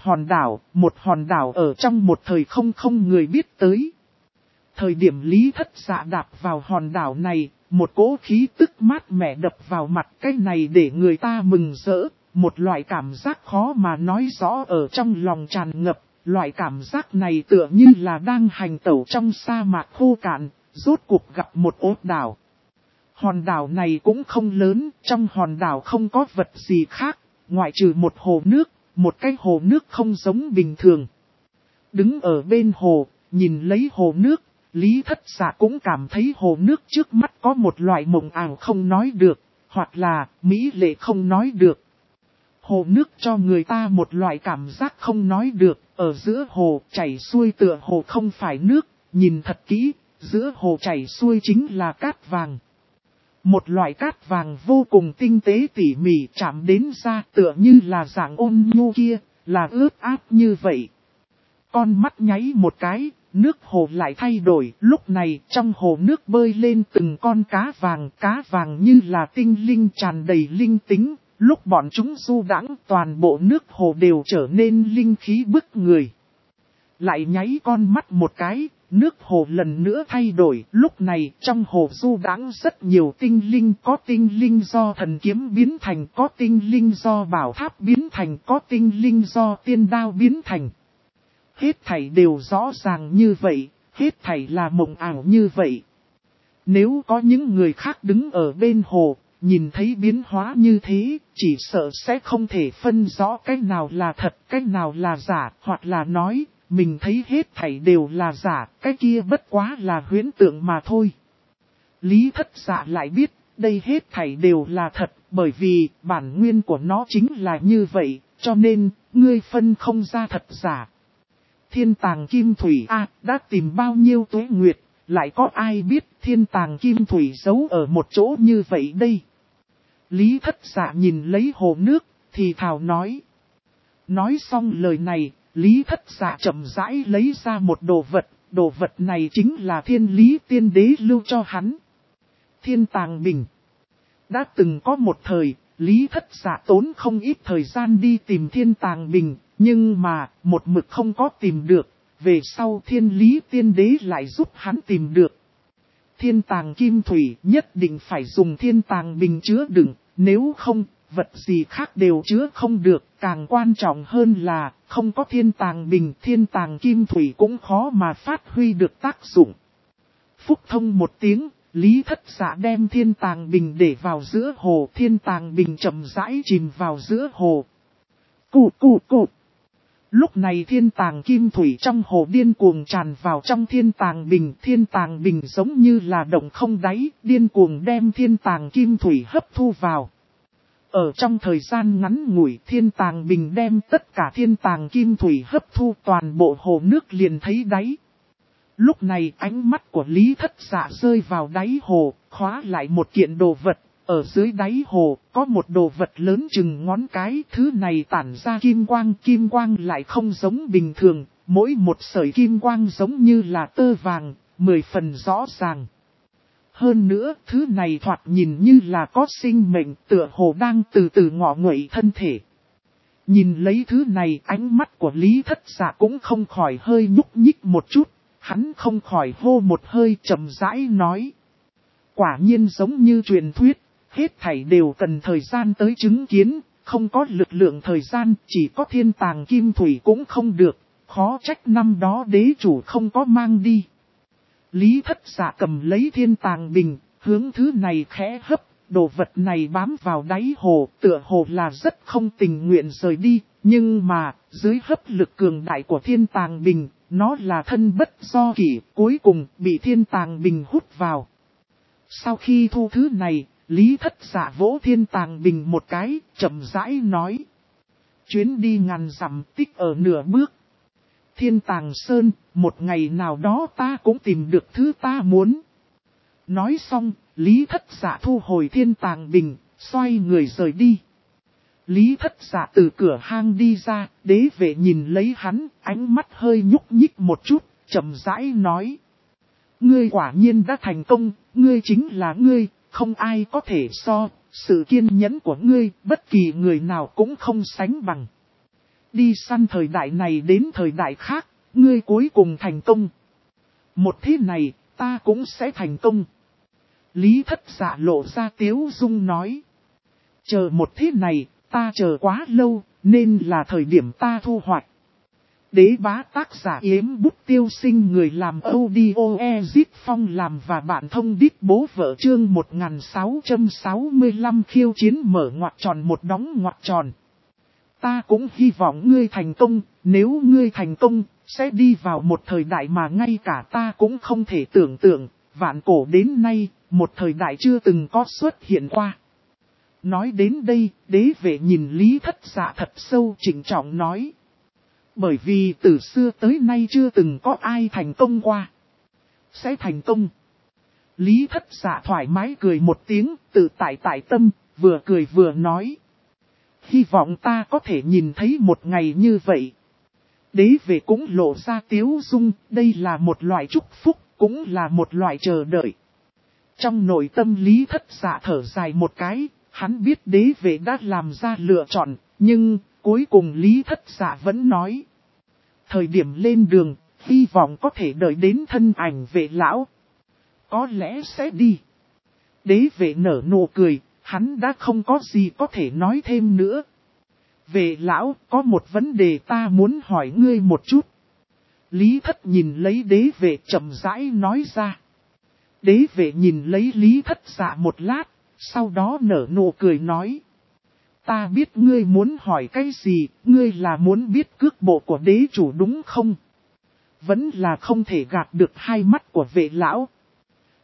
[SPEAKER 1] hòn đảo ở trong một thời không người biết tới. Thời điểm Lý Thất Dạ đạp vào hòn đảo này, một cỗ khí tức mát mẻ đập vào mặt, cái này để người ta mừng rỡ, một loại cảm giác khó mà nói rõ ở trong lòng tràn ngập, loại cảm giác này tựa như là đang hành tẩu trong sa mạc khô cạn, rốt cuộc gặp một ốt đảo. Hòn đảo này cũng không lớn, trong hòn đảo không có vật gì khác, ngoại trừ một hồ nước, một cái hồ nước không giống bình thường. Đứng ở bên hồ, nhìn lấy hồ nước, Lý Thất Dạ cũng cảm thấy hồ nước trước mắt có một loại mộng ảo không nói được, hoặc là mỹ lệ không nói được. Hồ nước cho người ta một loại cảm giác không nói được, ở giữa hồ chảy xuôi tựa hồ không phải nước, nhìn thật kỹ, giữa hồ chảy xuôi chính là cát vàng. Một loại cát vàng vô cùng tinh tế tỉ mỉ chạm đến da tựa như là dạng ôn nhu kia, là ướt át như vậy. Con mắt nháy một cái, nước hồ lại thay đổi, lúc này trong hồ nước bơi lên từng con cá vàng như là tinh linh tràn đầy linh tính, lúc bọn chúng du đãng toàn bộ nước hồ đều trở nên linh khí bức người. Lại nháy con mắt một cái, nước hồ lần nữa thay đổi, lúc này trong hồ du đãng rất nhiều tinh linh, có tinh linh do thần kiếm biến thành, có tinh linh do bảo tháp biến thành, có tinh linh do tiên đao biến thành. Hết thảy đều rõ ràng như vậy, hết thảy là mộng ảo như vậy. Nếu có những người khác đứng ở bên hồ, nhìn thấy biến hóa như thế, chỉ sợ sẽ không thể phân rõ cái nào là thật, cái nào là giả, hoặc là nói, mình thấy hết thảy đều là giả, cái kia bất quá là huyễn tượng mà thôi. Lý Thất Dạ lại biết, đây hết thảy đều là thật, bởi vì bản nguyên của nó chính là như vậy, cho nên, ngươi phân không ra thật giả. Thiên tàng kim thủy đã tìm bao nhiêu tuế nguyệt, lại có ai biết thiên tàng kim thủy giấu ở một chỗ như vậy đây? Lý Thất Dạ nhìn lấy hồ nước, thì thào nói. Nói xong lời này, Lý Thất Dạ chậm rãi lấy ra một đồ vật này chính là thiên lý tiên đế lưu cho hắn. Thiên tàng bình. Đã từng có một thời, Lý Thất Dạ tốn không ít thời gian đi tìm thiên tàng bình, nhưng mà một mực không có tìm được, về sau thiên lý tiên đế lại giúp hắn tìm được. Thiên tàng kim thủy nhất định phải dùng thiên tàng bình chứa đựng, nếu không, vật gì khác đều chứa không được, càng quan trọng hơn là không có thiên tàng bình, thiên tàng kim thủy cũng khó mà phát huy được tác dụng. Phúc thông một tiếng, Lý Thất Dạ đem thiên tàng bình để vào giữa hồ, thiên tàng bình chậm rãi chìm vào giữa hồ. Cụt. Lúc này thiên tàng kim thủy trong hồ điên cuồng tràn vào trong thiên tàng bình giống như là động không đáy, điên cuồng đem thiên tàng kim thủy hấp thu vào. Ở trong thời gian ngắn ngủi thiên tàng bình đem tất cả thiên tàng kim thủy hấp thu, toàn bộ hồ nước liền thấy đáy. Lúc này ánh mắt của Lý Thất Dạ rơi vào đáy hồ, khóa lại một kiện đồ vật. Ở dưới đáy hồ có một đồ vật lớn chừng ngón cái, thứ này tản ra kim quang lại không giống bình thường, mỗi một sợi kim quang giống như là tơ vàng, 10 phần rõ ràng. Hơn nữa, thứ này thoạt nhìn như là có sinh mệnh, tựa hồ đang từ từ ngọ nguậy thân thể. Nhìn lấy thứ này, ánh mắt của Lý Thất Dạ cũng không khỏi hơi nhúc nhích một chút, hắn không khỏi hô một hơi chậm rãi nói. Quả nhiên giống như truyền thuyết. Hết thảy đều cần thời gian tới chứng kiến, không có lực lượng thời gian, chỉ có thiên tàng kim thủy cũng không được, khó trách năm đó đế chủ không có mang đi. Lý Thất Dạ cầm lấy thiên tàng bình, hướng thứ này khẽ hấp, đồ vật này bám vào đáy hồ, tựa hồ là rất không tình nguyện rời đi, nhưng mà, dưới hấp lực cường đại của thiên tàng bình, nó là thân bất do kỷ, cuối cùng bị thiên tàng bình hút vào. Sau khi thu thứ này, Lý Thất Dạ vỗ thiên tàng bình một cái, chậm rãi nói. Chuyến đi ngàn dặm tích ở nửa bước. Thiên tàng sơn, một ngày nào đó ta cũng tìm được thứ ta muốn. Nói xong, Lý Thất Dạ thu hồi thiên tàng bình, xoay người rời đi. Lý Thất Dạ từ cửa hang đi ra, đế vệ nhìn lấy hắn, ánh mắt hơi nhúc nhích một chút, chậm rãi nói. Ngươi quả nhiên đã thành công, ngươi chính là ngươi. Không ai có thể so, sự kiên nhẫn của ngươi, bất kỳ người nào cũng không sánh bằng. Đi săn thời đại này đến thời đại khác, ngươi cuối cùng thành công. Một thế này, ta cũng sẽ thành công. Lý Thất Dạ lộ ra tiếu dung nói. Chờ một thế này, ta chờ quá lâu, nên là thời điểm ta thu hoạch. Đế bá tác giả Yếm Bút Tiêu Sinh, người làm audio Ezit Phong làm và bạn thông đít bố vợ chương 1665 khiêu chiến mở ngoặc tròn một đóng ngoặc tròn. Ta cũng hy vọng ngươi thành công, nếu ngươi thành công, sẽ đi vào một thời đại mà ngay cả ta cũng không thể tưởng tượng, vạn cổ đến nay, một thời đại chưa từng có xuất hiện qua. Nói đến đây, đế vệ nhìn Lý Thất Dạ thật sâu trịnh trọng nói. Bởi vì từ xưa tới nay chưa từng có ai thành công qua. Sẽ thành công. Lý Thất Dạ thoải mái cười một tiếng, tự tại tâm, vừa cười vừa nói. Hy vọng ta có thể nhìn thấy một ngày như vậy. Đế vệ cũng lộ ra tiếu dung, đây là một loại chúc phúc, cũng là một loại chờ đợi. Trong nội tâm Lý Thất Dạ thở dài một cái, hắn biết đế vệ đã làm ra lựa chọn, nhưng cuối cùng Lý Thất Dạ vẫn nói. Thời điểm lên đường, hy vọng có thể đợi đến thân ảnh vệ lão. Có lẽ sẽ đi. Đế vệ nở nụ cười, hắn đã không có gì có thể nói thêm nữa. Vệ lão, có một vấn đề ta muốn hỏi ngươi một chút. Lý Thất nhìn lấy đế vệ chậm rãi nói ra. Đế vệ nhìn lấy Lý Thất Dạ một lát, sau đó nở nụ cười nói. Ta biết ngươi muốn hỏi cái gì, ngươi là muốn biết cước bộ của đế chủ đúng không? Vẫn là không thể gạt được hai mắt của vệ lão.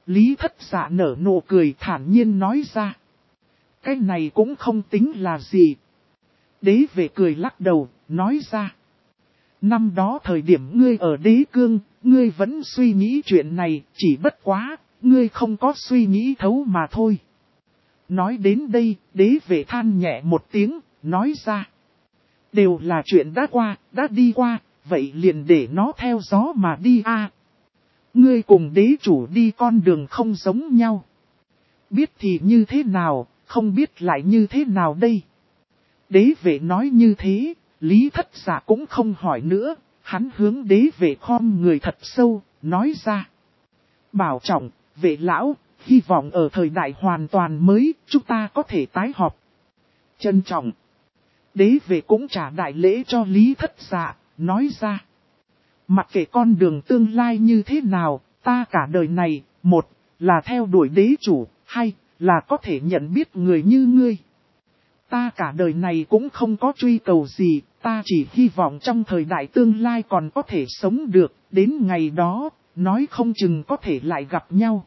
[SPEAKER 1] Lý Thất Dạ nở nụ cười thản nhiên nói ra. Cái này cũng không tính là gì. Đế vệ cười lắc đầu, nói ra. Năm đó thời điểm ngươi ở đế cương, ngươi vẫn suy nghĩ chuyện này, chỉ bất quá, ngươi không có suy nghĩ thấu mà thôi. Nói đến đây, đế vệ than nhẹ một tiếng, nói ra. Đều là chuyện đã qua, đã đi qua, vậy liền để nó theo gió mà đi a. Ngươi cùng đế chủ đi con đường không giống nhau. Biết thì như thế nào, không biết lại như thế nào đây. Đế vệ nói như thế, Lý Thất Dạ cũng không hỏi nữa, hắn hướng đế vệ khom người thật sâu, nói ra. Bảo trọng, vệ lão, hy vọng ở thời đại hoàn toàn mới, chúng ta có thể tái họp. Trân trọng. Đế vệ cũng trả đại lễ cho Lý Thất Dạ, nói ra. Mặc kệ con đường tương lai như thế nào, ta cả đời này, một, là theo đuổi đế chủ, hai, là có thể nhận biết người như ngươi. Ta cả đời này cũng không có truy cầu gì, ta chỉ hy vọng trong thời đại tương lai còn có thể sống được, đến ngày đó, nói không chừng có thể lại gặp nhau.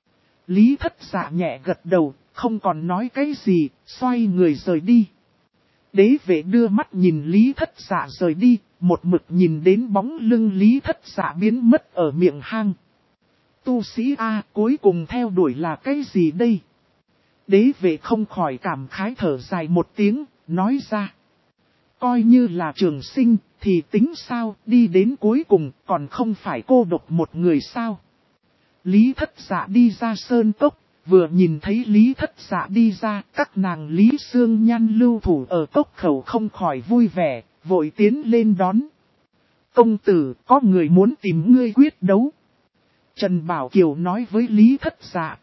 [SPEAKER 1] Lý Thất Dạ nhẹ gật đầu, không còn nói cái gì, xoay người rời đi. Đế vệ đưa mắt nhìn Lý Thất Dạ rời đi, một mực nhìn đến bóng lưng Lý Thất Dạ biến mất ở miệng hang. Tu sĩ A cuối cùng theo đuổi là cái gì đây? Đế vệ không khỏi cảm khái thở dài một tiếng, nói ra. Coi như là trường sinh, thì tính sao, đi đến cuối cùng, còn không phải cô độc một người sao? Lý Thất Dạ đi ra sơn cốc, vừa nhìn thấy Lý Thất Dạ đi ra, các nàng Lý Sương Nhan lưu thủ ở cốc khẩu không khỏi vui vẻ, vội tiến lên đón. Công tử, có người muốn tìm ngươi quyết đấu. Trần Bảo Kiều nói với Lý Thất Dạ.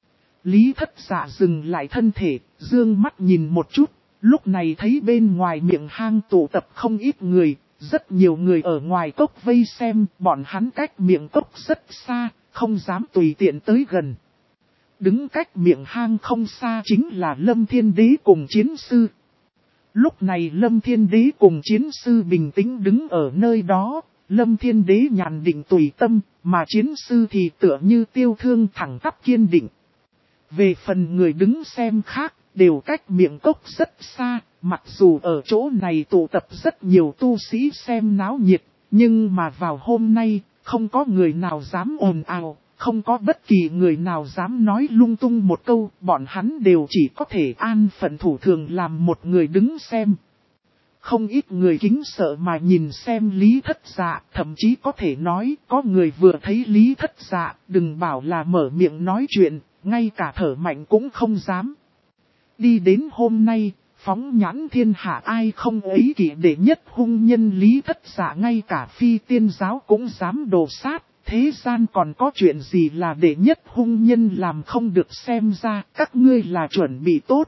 [SPEAKER 1] Lý Thất Dạ dừng lại thân thể, dương mắt nhìn một chút, lúc này thấy bên ngoài miệng hang tụ tập không ít người, rất nhiều người ở ngoài cốc vây xem, bọn hắn cách miệng cốc rất xa, không dám tùy tiện tới gần. Đứng cách miệng hang không xa chính là Lâm Thiên Đế cùng chiến sư. Lúc này Lâm Thiên Đế cùng chiến sư bình tĩnh đứng ở nơi đó, Lâm Thiên Đế nhàn định tùy tâm, mà chiến sư thì tựa như tiêu thương thẳng tắp kiên định. Về phần người đứng xem khác, đều cách miệng cốc rất xa, mặc dù ở chỗ này tụ tập rất nhiều tu sĩ xem náo nhiệt, nhưng mà vào hôm nay, không có người nào dám ồn ào, không có bất kỳ người nào dám nói lung tung một câu, bọn hắn đều chỉ có thể an phận thủ thường làm một người đứng xem. Không ít người kính sợ mà nhìn xem Lý Thất Dạ, thậm chí có thể nói có người vừa thấy Lý Thất Dạ, đừng bảo là mở miệng nói chuyện, ngay cả thở mạnh cũng không dám. Đi đến hôm nay, phóng nhãn thiên hạ ai không ấy kỷ đệ nhất hung nhân Lý Thất Dạ, ngay cả phi tiên giáo cũng dám đồ sát, thế gian còn có chuyện gì là đệ nhất hung nhân làm không được, xem ra các ngươi là chuẩn bị tốt.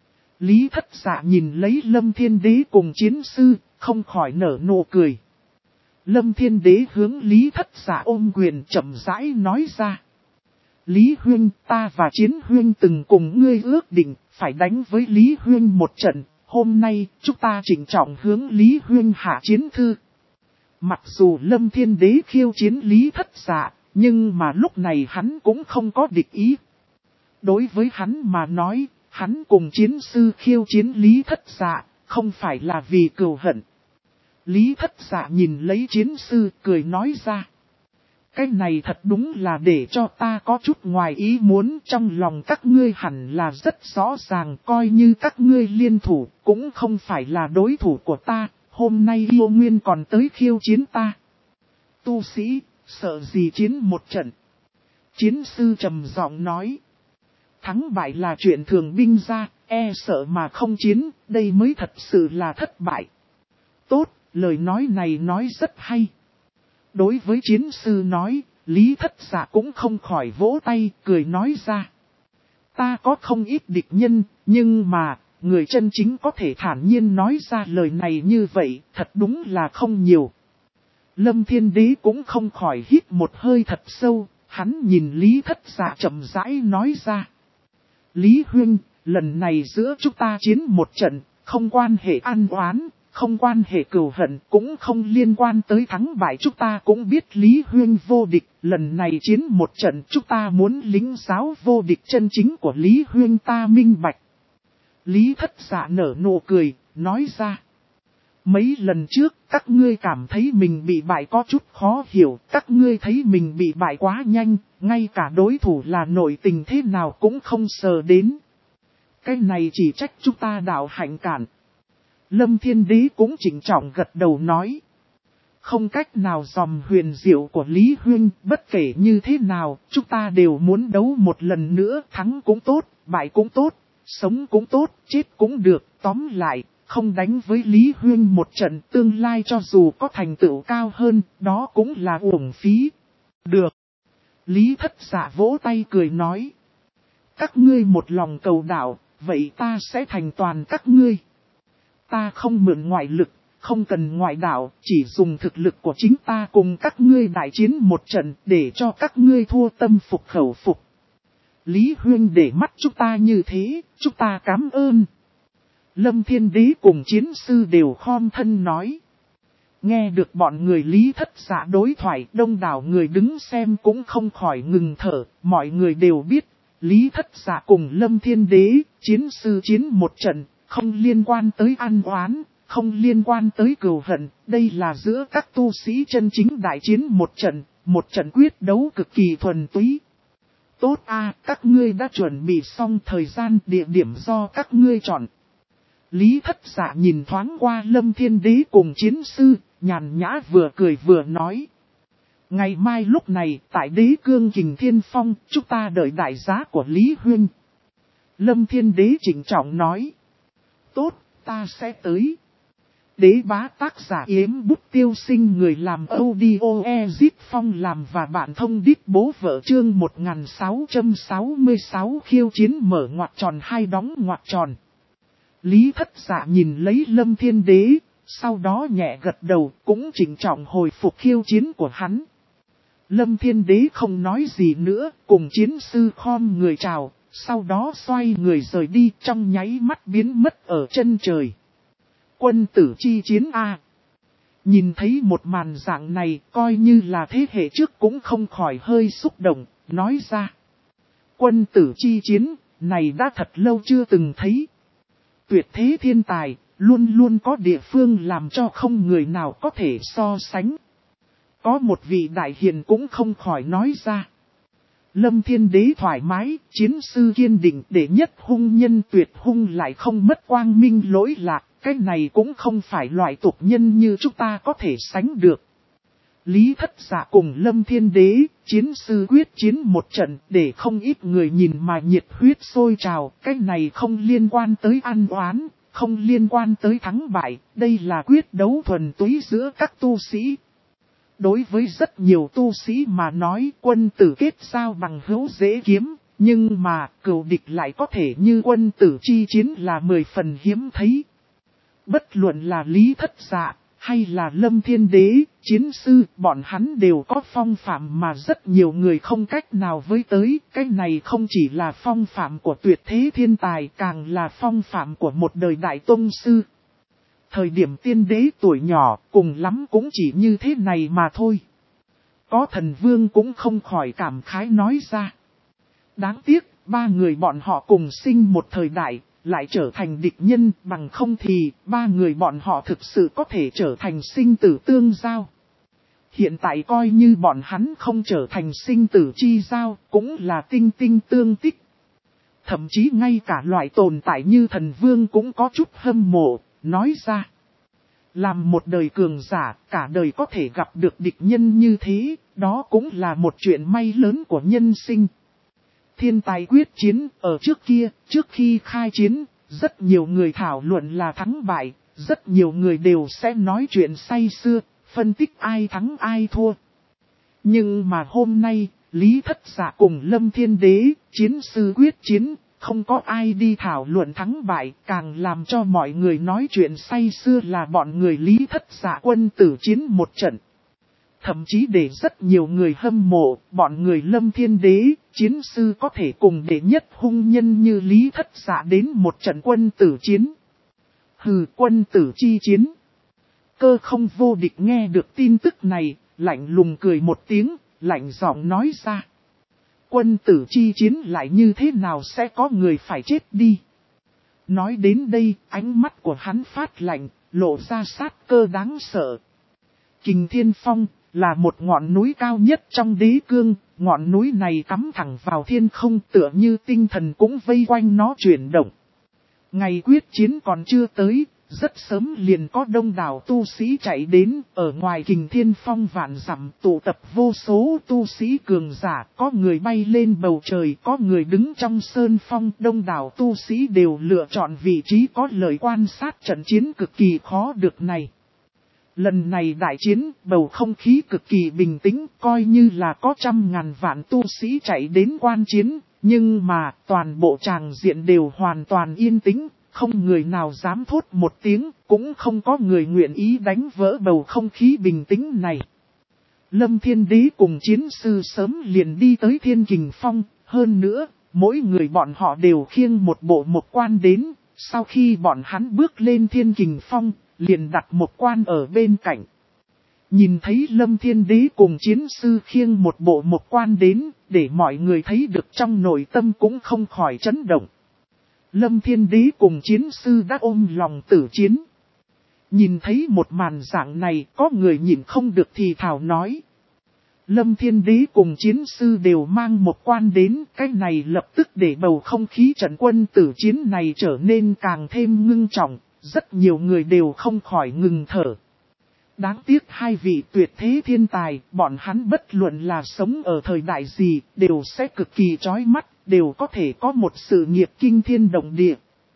[SPEAKER 1] Lý Thất Dạ nhìn lấy Lâm Thiên Đế cùng chiến sư, không khỏi nở nụ cười. Lâm Thiên Đế hướng Lý Thất Dạ ôm quyền chậm rãi nói ra. Lý Huynh, ta và Chiến Huynh từng cùng ngươi ước định, phải đánh với Lý Huynh một trận, hôm nay chúng ta trịnh trọng hướng Lý Huynh hạ chiến thư. Mặc dù Lâm Thiên Đế khiêu chiến Lý Thất Dạ, nhưng mà lúc này hắn cũng không có địch ý. Đối với hắn mà nói, hắn cùng chiến sư khiêu chiến Lý Thất Dạ, không phải là vì cừu hận. Lý Thất Dạ nhìn lấy chiến sư cười nói ra. Cái này thật đúng là để cho ta có chút ngoài ý muốn, trong lòng các ngươi hẳn là rất rõ ràng, coi như các ngươi liên thủ, cũng không phải là đối thủ của ta, hôm nay yêu nguyên còn tới khiêu chiến ta. Tu sĩ, sợ gì chiến một trận? Chiến sư trầm giọng nói. Thắng bại là chuyện thường binh ra, e sợ mà không chiến, đây mới thật sự là thất bại. Tốt, lời nói này nói rất hay. Đối với chiến sư nói, Lý Thất Dạ cũng không khỏi vỗ tay, cười nói ra. Ta có không ít địch nhân, nhưng mà, người chân chính có thể thản nhiên nói ra lời này như vậy, thật đúng là không nhiều. Lâm Thiên Đế cũng không khỏi hít một hơi thật sâu, hắn nhìn Lý Thất Dạ chậm rãi nói ra. Lý Huynh, lần này giữa chúng ta chiến một trận, không quan hệ ăn oán, không quan hệ cừu hận, cũng không liên quan tới thắng bại. Chúng ta cũng biết Lý Huyên vô địch, lần này chiến một trận chúng ta muốn lính giáo vô địch chân chính của Lý Huyên ta minh bạch. Lý Thất Dạ nở nụ cười, nói ra. Mấy lần trước, các ngươi cảm thấy mình bị bại có chút khó hiểu, các ngươi thấy mình bị bại quá nhanh, ngay cả đối thủ là nội tình thế nào cũng không sờ đến. Cái này chỉ trách chúng ta đạo hạnh cản. Lâm Thiên Đế cũng chỉnh trọng gật đầu nói. Không cách nào dòm huyền diệu của Lý Huyên, bất kể như thế nào, chúng ta đều muốn đấu một lần nữa, thắng cũng tốt, bại cũng tốt, sống cũng tốt, chết cũng được, tóm lại, không đánh với Lý Huyên một trận, tương lai cho dù có thành tựu cao hơn, đó cũng là uổng phí. Được. Lý Thất Dạ vỗ tay cười nói. Các ngươi một lòng cầu đạo, vậy ta sẽ thành toàn các ngươi. Ta không mượn ngoại lực, không cần ngoại đạo, chỉ dùng thực lực của chính ta cùng các ngươi đại chiến một trận để cho các ngươi thua tâm phục khẩu phục. Lý Huyên để mắt chúng ta như thế, chúng ta cảm ơn. Lâm Thiên Đế cùng chiến sư đều khom thân nói. Nghe được bọn người Lý Thất Dạ đối thoại, đông đảo người đứng xem cũng không khỏi ngừng thở, mọi người đều biết, Lý Thất Dạ cùng Lâm Thiên Đế, chiến sư chiến một trận, không liên quan tới ăn oán, không liên quan tới cừu hận, đây là giữa các tu sĩ chân chính đại chiến một trận quyết đấu cực kỳ thuần túy. Tốt a, các ngươi đã chuẩn bị xong thời gian địa điểm do các ngươi chọn. Lý Thất Dạ nhìn thoáng qua Lâm Thiên Đế cùng chiến sư, nhàn nhã vừa cười vừa nói. Ngày mai lúc này, tại Đế Cương Kình Thiên Phong, chúng ta đợi đại giá của Lý Huyên. Lâm Thiên Đế chỉnh trọng nói. Tốt, ta sẽ tới. Đế bá tác giả Yếm Bút Tiêu Sinh, người làm audio Ezip Phong làm và bạn thông đít bố vợ chương 1666 khiêu chiến mở ngoặc tròn hai đóng ngoặc tròn. Lý Thất Dạ nhìn lấy Lâm Thiên Đế, sau đó nhẹ gật đầu, cũng chỉnh trọng hồi phục khiêu chiến của hắn. Lâm Thiên Đế không nói gì nữa, cùng chiến sư khom người chào, sau đó xoay người rời đi, trong nháy mắt biến mất ở chân trời. Quân tử chi chiến A. Nhìn thấy một màn dạng này, coi như là thế hệ trước cũng không khỏi hơi xúc động, nói ra. Quân tử chi chiến, này đã thật lâu chưa từng thấy. Tuyệt thế thiên tài, luôn luôn có địa phương làm cho không người nào có thể so sánh. Có một vị đại hiền cũng không khỏi nói ra. Lâm Thiên Đế thoải mái, chiến sư kiên định, để nhất hung nhân tuyệt hung lại không mất quang minh lỗi lạc, cái này cũng không phải loại tục nhân như chúng ta có thể sánh được. Lý Thất Dạ cùng Lâm Thiên Đế, chiến sư quyết chiến một trận, để không ít người nhìn mà nhiệt huyết sôi trào, cái này không liên quan tới ăn oán, không liên quan tới thắng bại, đây là quyết đấu thuần túy giữa các tu sĩ. Đối với rất nhiều tu sĩ mà nói, quân tử kết giao bằng hữu dễ kiếm, nhưng mà cừu địch lại có thể như quân tử chi chiến là 10 phần hiếm thấy. Bất luận là Lý Thất Dạ, hay là Lâm Thiên Đế, chiến sư, bọn hắn đều có phong phạm mà rất nhiều người không cách nào với tới. Cái này không chỉ là phong phạm của tuyệt thế thiên tài, càng là phong phạm của một đời đại tông sư. Thời điểm tiên đế tuổi nhỏ, cùng lắm cũng chỉ như thế này mà thôi. Có thần vương cũng không khỏi cảm khái nói ra. Đáng tiếc, ba người bọn họ cùng sinh một thời đại, lại trở thành địch nhân, bằng không thì ba người bọn họ thực sự có thể trở thành sinh tử tương giao. Hiện tại coi như bọn hắn không trở thành sinh tử chi giao, cũng là tinh tinh tương tích. Thậm chí ngay cả loại tồn tại như thần vương cũng có chút hâm mộ, nói ra. Làm một đời cường giả, cả đời có thể gặp được địch nhân như thế, đó cũng là một chuyện may lớn của nhân sinh. Thiên tài quyết chiến, ở trước kia, trước khi khai chiến, rất nhiều người thảo luận là thắng bại, rất nhiều người đều sẽ nói chuyện say sưa, phân tích ai thắng ai thua. Nhưng mà hôm nay, Lý Thất Dạ cùng Lâm Thiên Đế, chiến sư quyết chiến, không có ai đi thảo luận thắng bại, càng làm cho mọi người nói chuyện say sưa là bọn người Lý Thất Dạ quân tử chiến một trận. Thậm chí để rất nhiều người hâm mộ, bọn người Lâm Thiên Đế, chiến sư có thể cùng đệ nhất hung nhân như Lý Thất Dạ đến một trận quân tử chiến. Hừ, quân tử chi chiến. Cơ Không Vô Địch nghe được tin tức này, lạnh lùng cười một tiếng, lạnh giọng nói ra. Quân tử chi chiến lại như thế nào sẽ có người phải chết đi. Nói đến đây, ánh mắt của hắn phát lạnh, lộ ra sát cơ đáng sợ. Kình Thiên Phong là một ngọn núi cao nhất trong đế cương, ngọn núi này cắm thẳng vào thiên không tựa như tinh thần cũng vây quanh nó chuyển động. Ngày quyết chiến còn chưa tới, rất sớm liền có đông đảo tu sĩ chạy đến, ở ngoài Kình Thiên Phong vạn dặm tụ tập vô số tu sĩ cường giả, có người bay lên bầu trời, có người đứng trong sơn phong, đông đảo tu sĩ đều lựa chọn vị trí có lợi quan sát trận chiến cực kỳ khó được này. Lần này đại chiến, bầu không khí cực kỳ bình tĩnh, coi như là có trăm ngàn vạn tu sĩ chạy đến quan chiến, nhưng mà toàn bộ tràng diện đều hoàn toàn yên tĩnh, không người nào dám thốt một tiếng, cũng không có người nguyện ý đánh vỡ bầu không khí bình tĩnh này. Lâm Thiên Đế cùng chiến sư sớm liền đi tới Thiên Kình Phong, hơn nữa, mỗi người bọn họ đều khiêng một bộ một quan đến, sau khi bọn hắn bước lên Thiên Kình Phong, liền đặt một quan ở bên cạnh. Nhìn thấy Lâm Thiên Đế cùng chiến sư khiêng một bộ một quan đến, để mọi người thấy được trong nội tâm cũng không khỏi chấn động. Lâm Thiên Đế cùng chiến sư đã ôm lòng tử chiến. Nhìn thấy một màn dạng này, có người nhìn không được thì thảo nói. Lâm Thiên Đế cùng chiến sư đều mang một quan đến, cái này lập tức để bầu không khí trận quân tử chiến này trở nên càng thêm ngưng trọng, rất nhiều người đều không khỏi ngừng thở. Đáng tiếc hai vị tuyệt thế thiên tài, bọn hắn bất luận là sống ở thời đại gì, đều sẽ cực kỳ chói mắt, đều có thể có một sự nghiệp kinh thiên động địa.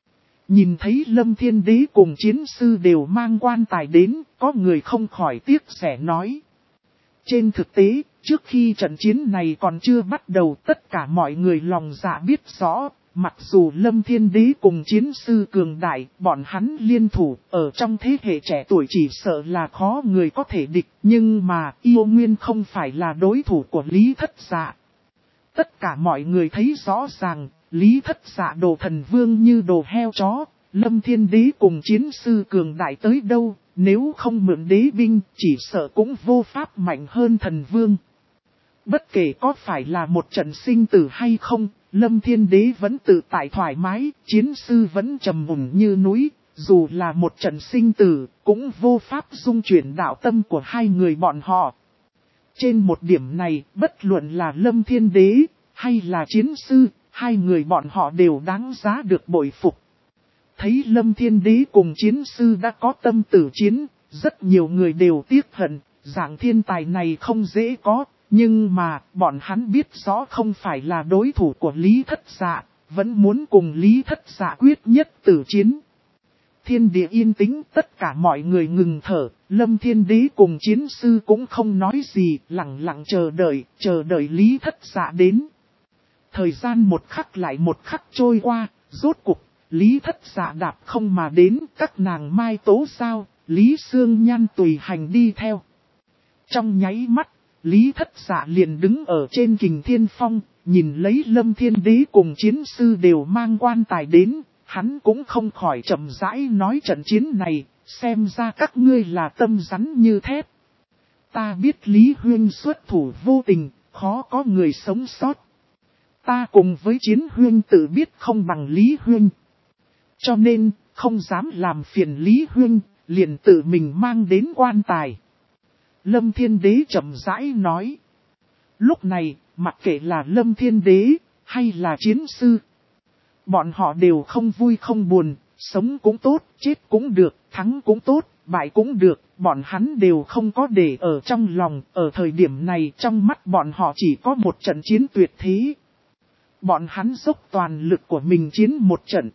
[SPEAKER 1] Nhìn thấy Lâm Thiên Đế cùng chiến sư đều mang quan tài đến, có người không khỏi tiếc rẻ nói. Trên thực tế, trước khi trận chiến này còn chưa bắt đầu, tất cả mọi người lòng dạ biết rõ, mặc dù Lâm Thiên Đế cùng chiến sư cường đại, bọn hắn liên thủ, ở trong thế hệ trẻ tuổi chỉ sợ là khó người có thể địch, nhưng mà Yêu Nguyên không phải là đối thủ của Lý Thất Dạ. Tất cả mọi người thấy rõ ràng, Lý Thất Dạ đồ thần vương như đồ heo chó, Lâm Thiên Đế cùng chiến sư cường đại tới đâu, nếu không mượn đế binh, chỉ sợ cũng vô pháp mạnh hơn thần vương. Bất kể có phải là một trận sinh tử hay không, Lâm Thiên Đế vẫn tự tại thoải mái, chiến sư vẫn trầm mùng như núi, dù là một trận sinh tử, cũng vô pháp dung chuyển đạo tâm của hai người bọn họ. Trên một điểm này, bất luận là Lâm Thiên Đế, hay là chiến sư, hai người bọn họ đều đáng giá được bội phục. Thấy Lâm Thiên Đế cùng chiến sư đã có tâm tử chiến, rất nhiều người đều tiếc hận, dạng thiên tài này không dễ có, nhưng mà bọn hắn biết rõ không phải là đối thủ của Lý Thất Dạ, vẫn muốn cùng Lý Thất Dạ quyết nhất tử chiến. Thiên địa yên tĩnh, tất cả mọi người ngừng thở, Lâm Thiên Đế cùng chiến sư cũng không nói gì, lặng lặng chờ đợi Lý Thất Dạ đến. Thời gian một khắc lại một khắc trôi qua, rốt cục, Lý Thất Dạ đạp không mà đến, các nàng Mai Tố Sao, Lý Sương Nhan tùy hành đi theo. Trong nháy mắt, Lý Thất Dạ liền đứng ở trên Kình Thiên Phong, nhìn lấy Lâm Thiên Đế cùng chiến sư đều mang quan tài đến, hắn cũng không khỏi chậm rãi nói trận chiến này, xem ra các ngươi là tâm rắn như thép. Ta biết Lý Huyên xuất thủ vô tình, khó có người sống sót. Ta cùng với Chiến Huyên tự biết không bằng Lý Huyên. Cho nên, không dám làm phiền Lý Huyên, liền tự mình mang đến quan tài. Lâm Thiên Đế chậm rãi nói. Lúc này, mặc kệ là Lâm Thiên Đế, hay là chiến sư, bọn họ đều không vui không buồn, sống cũng tốt, chết cũng được, thắng cũng tốt, bại cũng được, bọn hắn đều không có để ở trong lòng, ở thời điểm này trong mắt bọn họ chỉ có một trận chiến tuyệt thế. Bọn hắn dốc toàn lực của mình chiến một trận.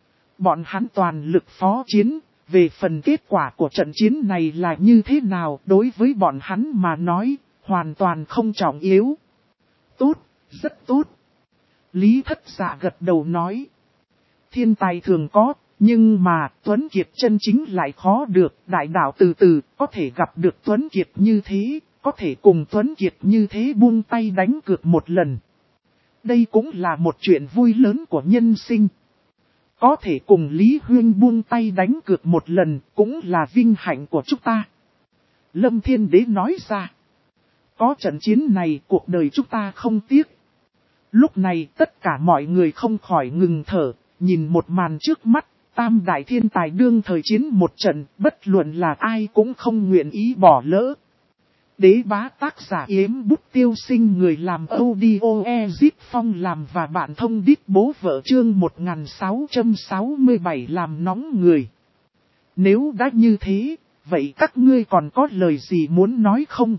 [SPEAKER 1] Bọn hắn toàn lực phó chiến, về phần kết quả của trận chiến này là như thế nào đối với bọn hắn mà nói, hoàn toàn không trọng yếu. Tốt, rất tốt. Lý Thất Dạ gật đầu nói. Thiên tài thường có, nhưng mà Tuấn Kiệt chân chính lại khó được. Đại đạo từ từ, có thể gặp được Tuấn Kiệt như thế, có thể cùng Tuấn Kiệt như thế buông tay đánh cược một lần. Đây cũng là một chuyện vui lớn của nhân sinh. Có thể cùng Lý Huyên buông tay đánh cược một lần cũng là vinh hạnh của chúng ta. Lâm Thiên Đế nói ra. Có trận chiến này cuộc đời chúng ta không tiếc. Lúc này tất cả mọi người không khỏi ngừng thở, nhìn một màn trước mắt, tam đại thiên tài đương thời chiến một trận, bất luận là ai cũng không nguyện ý bỏ lỡ. Đế bá tác giả Yếm Bút Tiêu Sinh, người làm audio Ezip Phong làm và bạn thông đít bố vợ chương 1667 làm nóng người. Nếu đã như thế, vậy các ngươi còn có lời gì muốn nói không?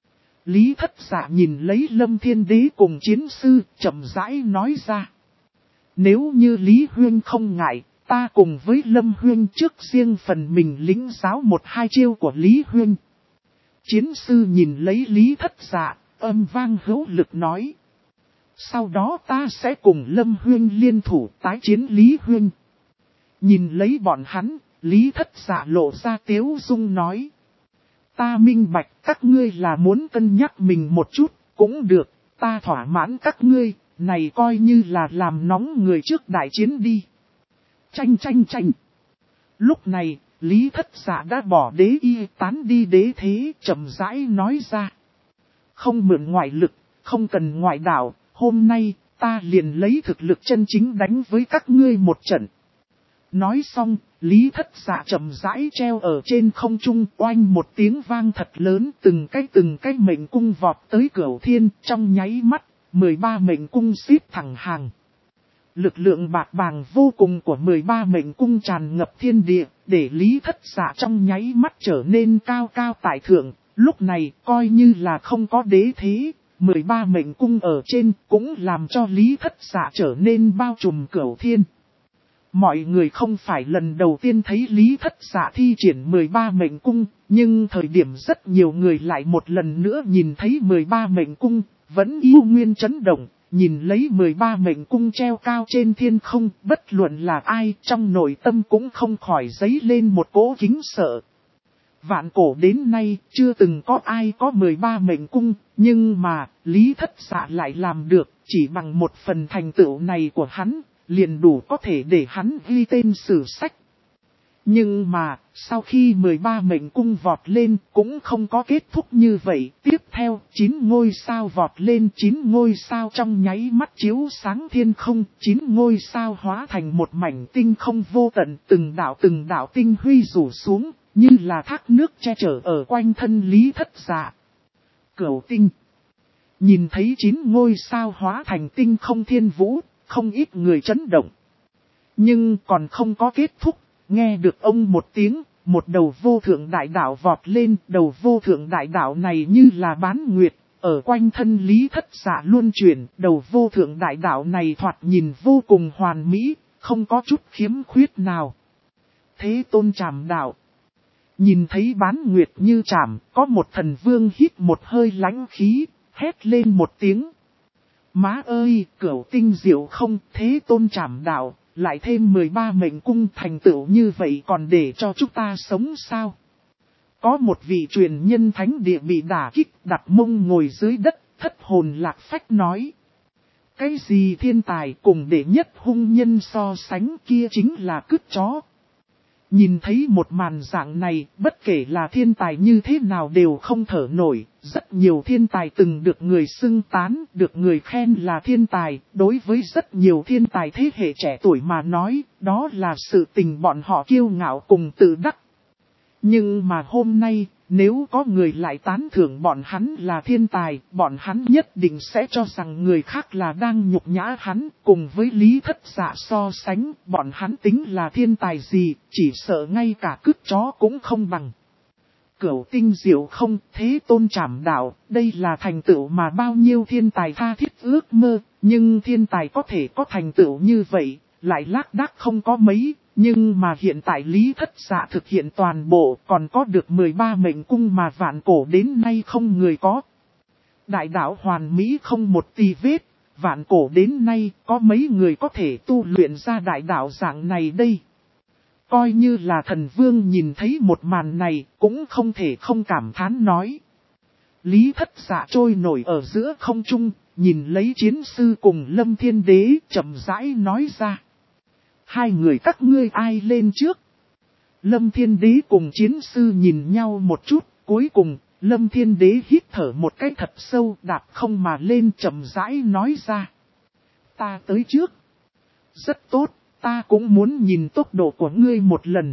[SPEAKER 1] Lý Thất Dạ nhìn lấy Lâm Thiên Đế cùng chiến sư, chậm rãi nói ra. Nếu như Lý Huyên không ngại, ta cùng với Lâm Huyên trước riêng phần mình lĩnh giáo một hai chiêu của Lý Huyên. Chiến sư nhìn lấy Lý Thất Dạ, âm vang hữu lực nói. Sau đó ta sẽ cùng Lâm Huyên liên thủ tái chiến Lý Huyên. Nhìn lấy bọn hắn, Lý Thất Dạ lộ ra tiếu dung nói. Ta minh bạch các ngươi là muốn cân nhắc mình một chút, cũng được, ta thỏa mãn các ngươi, này coi như là làm nóng người trước đại chiến đi. Tranh. Lúc này, Lý Thất Dạ đã bỏ đế y tán đi đế thế, chậm rãi nói ra. Không mượn ngoại lực, không cần ngoại đạo, hôm nay, ta liền lấy thực lực chân chính đánh với các ngươi một trận. Nói xong, Lý Thất Dạ chậm rãi treo ở trên không trung, oanh một tiếng vang thật lớn, từng cái mệnh cung vọt tới Cửu Thiên, trong nháy mắt, 13 mệnh cung xếp thẳng hàng. Lực lượng bạc bàng vô cùng của 13 mệnh cung tràn ngập thiên địa, để Lý Thất Dạ trong nháy mắt trở nên cao cao tại thượng, lúc này coi như là không có đế thế, 13 mệnh cung ở trên cũng làm cho Lý Thất Dạ trở nên bao trùm Cửu Thiên. Mọi người không phải lần đầu tiên thấy Lý Thất Dạ thi triển 13 mệnh cung, nhưng thời điểm rất nhiều người lại một lần nữa nhìn thấy 13 mệnh cung, vẫn yêu nguyên chấn động, nhìn lấy 13 mệnh cung treo cao trên thiên không, bất luận là ai trong nội tâm cũng không khỏi dấy lên một cỗ kính sợ. Vạn cổ đến nay chưa từng có ai có 13 mệnh cung, nhưng mà Lý Thất Dạ lại làm được, chỉ bằng một phần thành tựu này của hắn. Liền đủ có thể để hắn ghi tên sử sách. Nhưng mà, sau khi 13 mệnh cung vọt lên cũng không có kết thúc như vậy. Tiếp theo, 9 ngôi sao vọt lên, 9 ngôi sao trong nháy mắt chiếu sáng thiên không. 9 ngôi sao hóa thành một mảnh tinh không vô tận, từng đạo tinh huy rủ xuống, như là thác nước che chở ở quanh thân Lý Thất Dạ. Cửu tinh. Nhìn thấy 9 ngôi sao hóa thành tinh không thiên vũ. Không ít người chấn động. Nhưng còn không có kết thúc, nghe được ông một tiếng, một đầu vô thượng đại đạo vọt lên. Đầu vô thượng đại đạo này như là bán nguyệt, ở quanh thân Lý Thất Dạ luân chuyển. Đầu vô thượng đại đạo này thoạt nhìn vô cùng hoàn mỹ, không có chút khiếm khuyết nào. Thế Tôn Trảm Đạo. Nhìn thấy bán nguyệt như trảm, có một thần vương hít một hơi lãnh khí, hét lên một tiếng. Má ơi, Cửu tinh diệu không, Thế Tôn Trảm Đạo, lại thêm 13 mệnh cung thành tựu như vậy còn để cho chúng ta sống sao? Có một vị truyền nhân thánh địa bị đả kích, đặt mông ngồi dưới đất, thất hồn lạc phách nói. Cái gì thiên tài cùng đệ nhất hung nhân so sánh kia chính là cứt chó. Nhìn thấy một màn dạng này, bất kể là thiên tài như thế nào đều không thở nổi. Rất nhiều thiên tài từng được người xưng tán, được người khen là thiên tài. Đối với rất nhiều thiên tài thế hệ trẻ tuổi mà nói, đó là sự tình bọn họ kiêu ngạo cùng tự đắc. Nhưng mà hôm nay, nếu có người lại tán thưởng bọn hắn là thiên tài, bọn hắn nhất định sẽ cho rằng người khác là đang nhục nhã hắn. Cùng với Lý Thất Dạ so sánh, bọn hắn tính là thiên tài gì, chỉ sợ ngay cả cứt chó cũng không bằng. Cửu tinh diệu không, Thế Tôn Trảm Đạo, đây là thành tựu mà bao nhiêu thiên tài tha thiết ước mơ, nhưng thiên tài có thể có thành tựu như vậy, lại lác đác không có mấy. Nhưng mà hiện tại Lý Thất Dạ thực hiện toàn bộ, còn có được 13 mệnh cung mà vạn cổ đến nay không người có. Đại đạo hoàn mỹ không một tì vết, vạn cổ đến nay có mấy người có thể tu luyện ra đại đạo dạng này đây. Coi như là thần vương nhìn thấy một màn này, cũng không thể không cảm thán nói. Lý Thất Dạ trôi nổi ở giữa không trung, nhìn lấy chiến sư cùng Lâm Thiên Đế chậm rãi nói ra. Hai người các ngươi ai lên trước? Lâm Thiên Đế cùng chiến sư nhìn nhau một chút, cuối cùng, Lâm Thiên Đế hít thở một cái thật sâu, đạp không mà lên chậm rãi nói ra. Ta tới trước. Rất tốt, ta cũng muốn nhìn tốc độ của ngươi một lần.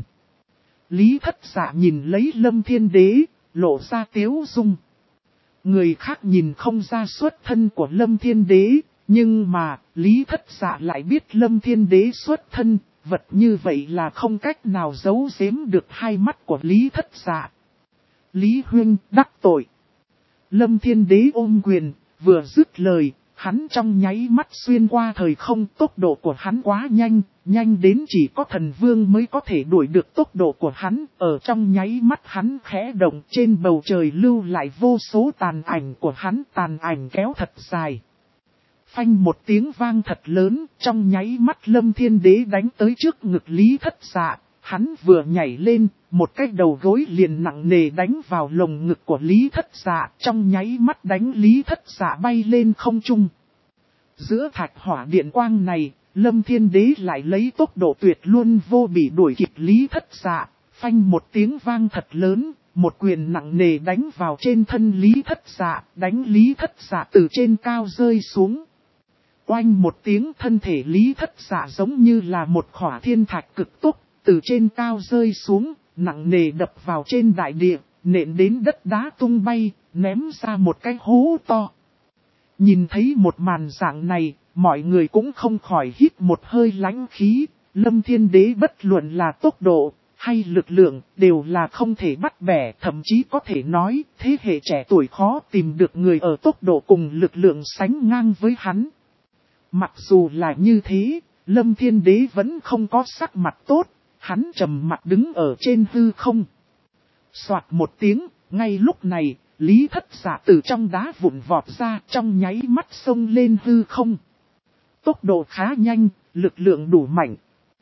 [SPEAKER 1] Lý Thất Dạ nhìn lấy Lâm Thiên Đế, lộ ra tiếu dung. Người khác nhìn không ra xuất thân của Lâm Thiên Đế, nhưng mà, Lý Thất Dạ lại biết Lâm Thiên Đế xuất thân, vật như vậy là không cách nào giấu giếm được hai mắt của Lý Thất Dạ. Lý Huynh đắc tội. Lâm Thiên Đế ôm quyền, vừa dứt lời, hắn trong nháy mắt xuyên qua thời không, tốc độ của hắn quá nhanh, nhanh đến chỉ có thần vương mới có thể đuổi được tốc độ của hắn. Ở trong nháy mắt hắn khẽ động, trên bầu trời lưu lại vô số tàn ảnh của hắn, tàn ảnh kéo thật dài. Phanh một tiếng vang thật lớn, trong nháy mắt Lâm Thiên Đế đánh tới trước ngực Lý Thất Dạ. Hắn vừa nhảy lên, một cái đầu gối liền nặng nề đánh vào lồng ngực của Lý Thất Dạ, trong nháy mắt đánh Lý Thất Dạ bay lên không trung. Giữa thạch hỏa điện quang này, Lâm Thiên Đế lại lấy tốc độ tuyệt luôn vô bị đuổi kịp Lý Thất Dạ, phanh một tiếng vang thật lớn, một quyền nặng nề đánh vào trên thân Lý Thất Dạ, đánh Lý Thất Dạ từ trên cao rơi xuống. Oanh một tiếng, thân thể Lý Thất Dạ giống như là một khỏa thiên thạch cực tốc, từ trên cao rơi xuống, nặng nề đập vào trên đại địa, nện đến đất đá tung bay, ném ra một cái hố to. Nhìn thấy một màn dạng này, mọi người cũng không khỏi hít một hơi lãnh khí. Lâm Thiên Đế bất luận là tốc độ hay lực lượng đều là không thể bắt bẻ, thậm chí có thể nói thế hệ trẻ tuổi khó tìm được người ở tốc độ cùng lực lượng sánh ngang với hắn. Mặc dù là như thế, Lâm Thiên Đế vẫn không có sắc mặt tốt, hắn trầm mặt đứng ở trên hư không. Soạt một tiếng, ngay lúc này, Lý Thất Dạ từ trong đá vụn vọt ra, trong nháy mắt xông lên hư không. Tốc độ khá nhanh, lực lượng đủ mạnh.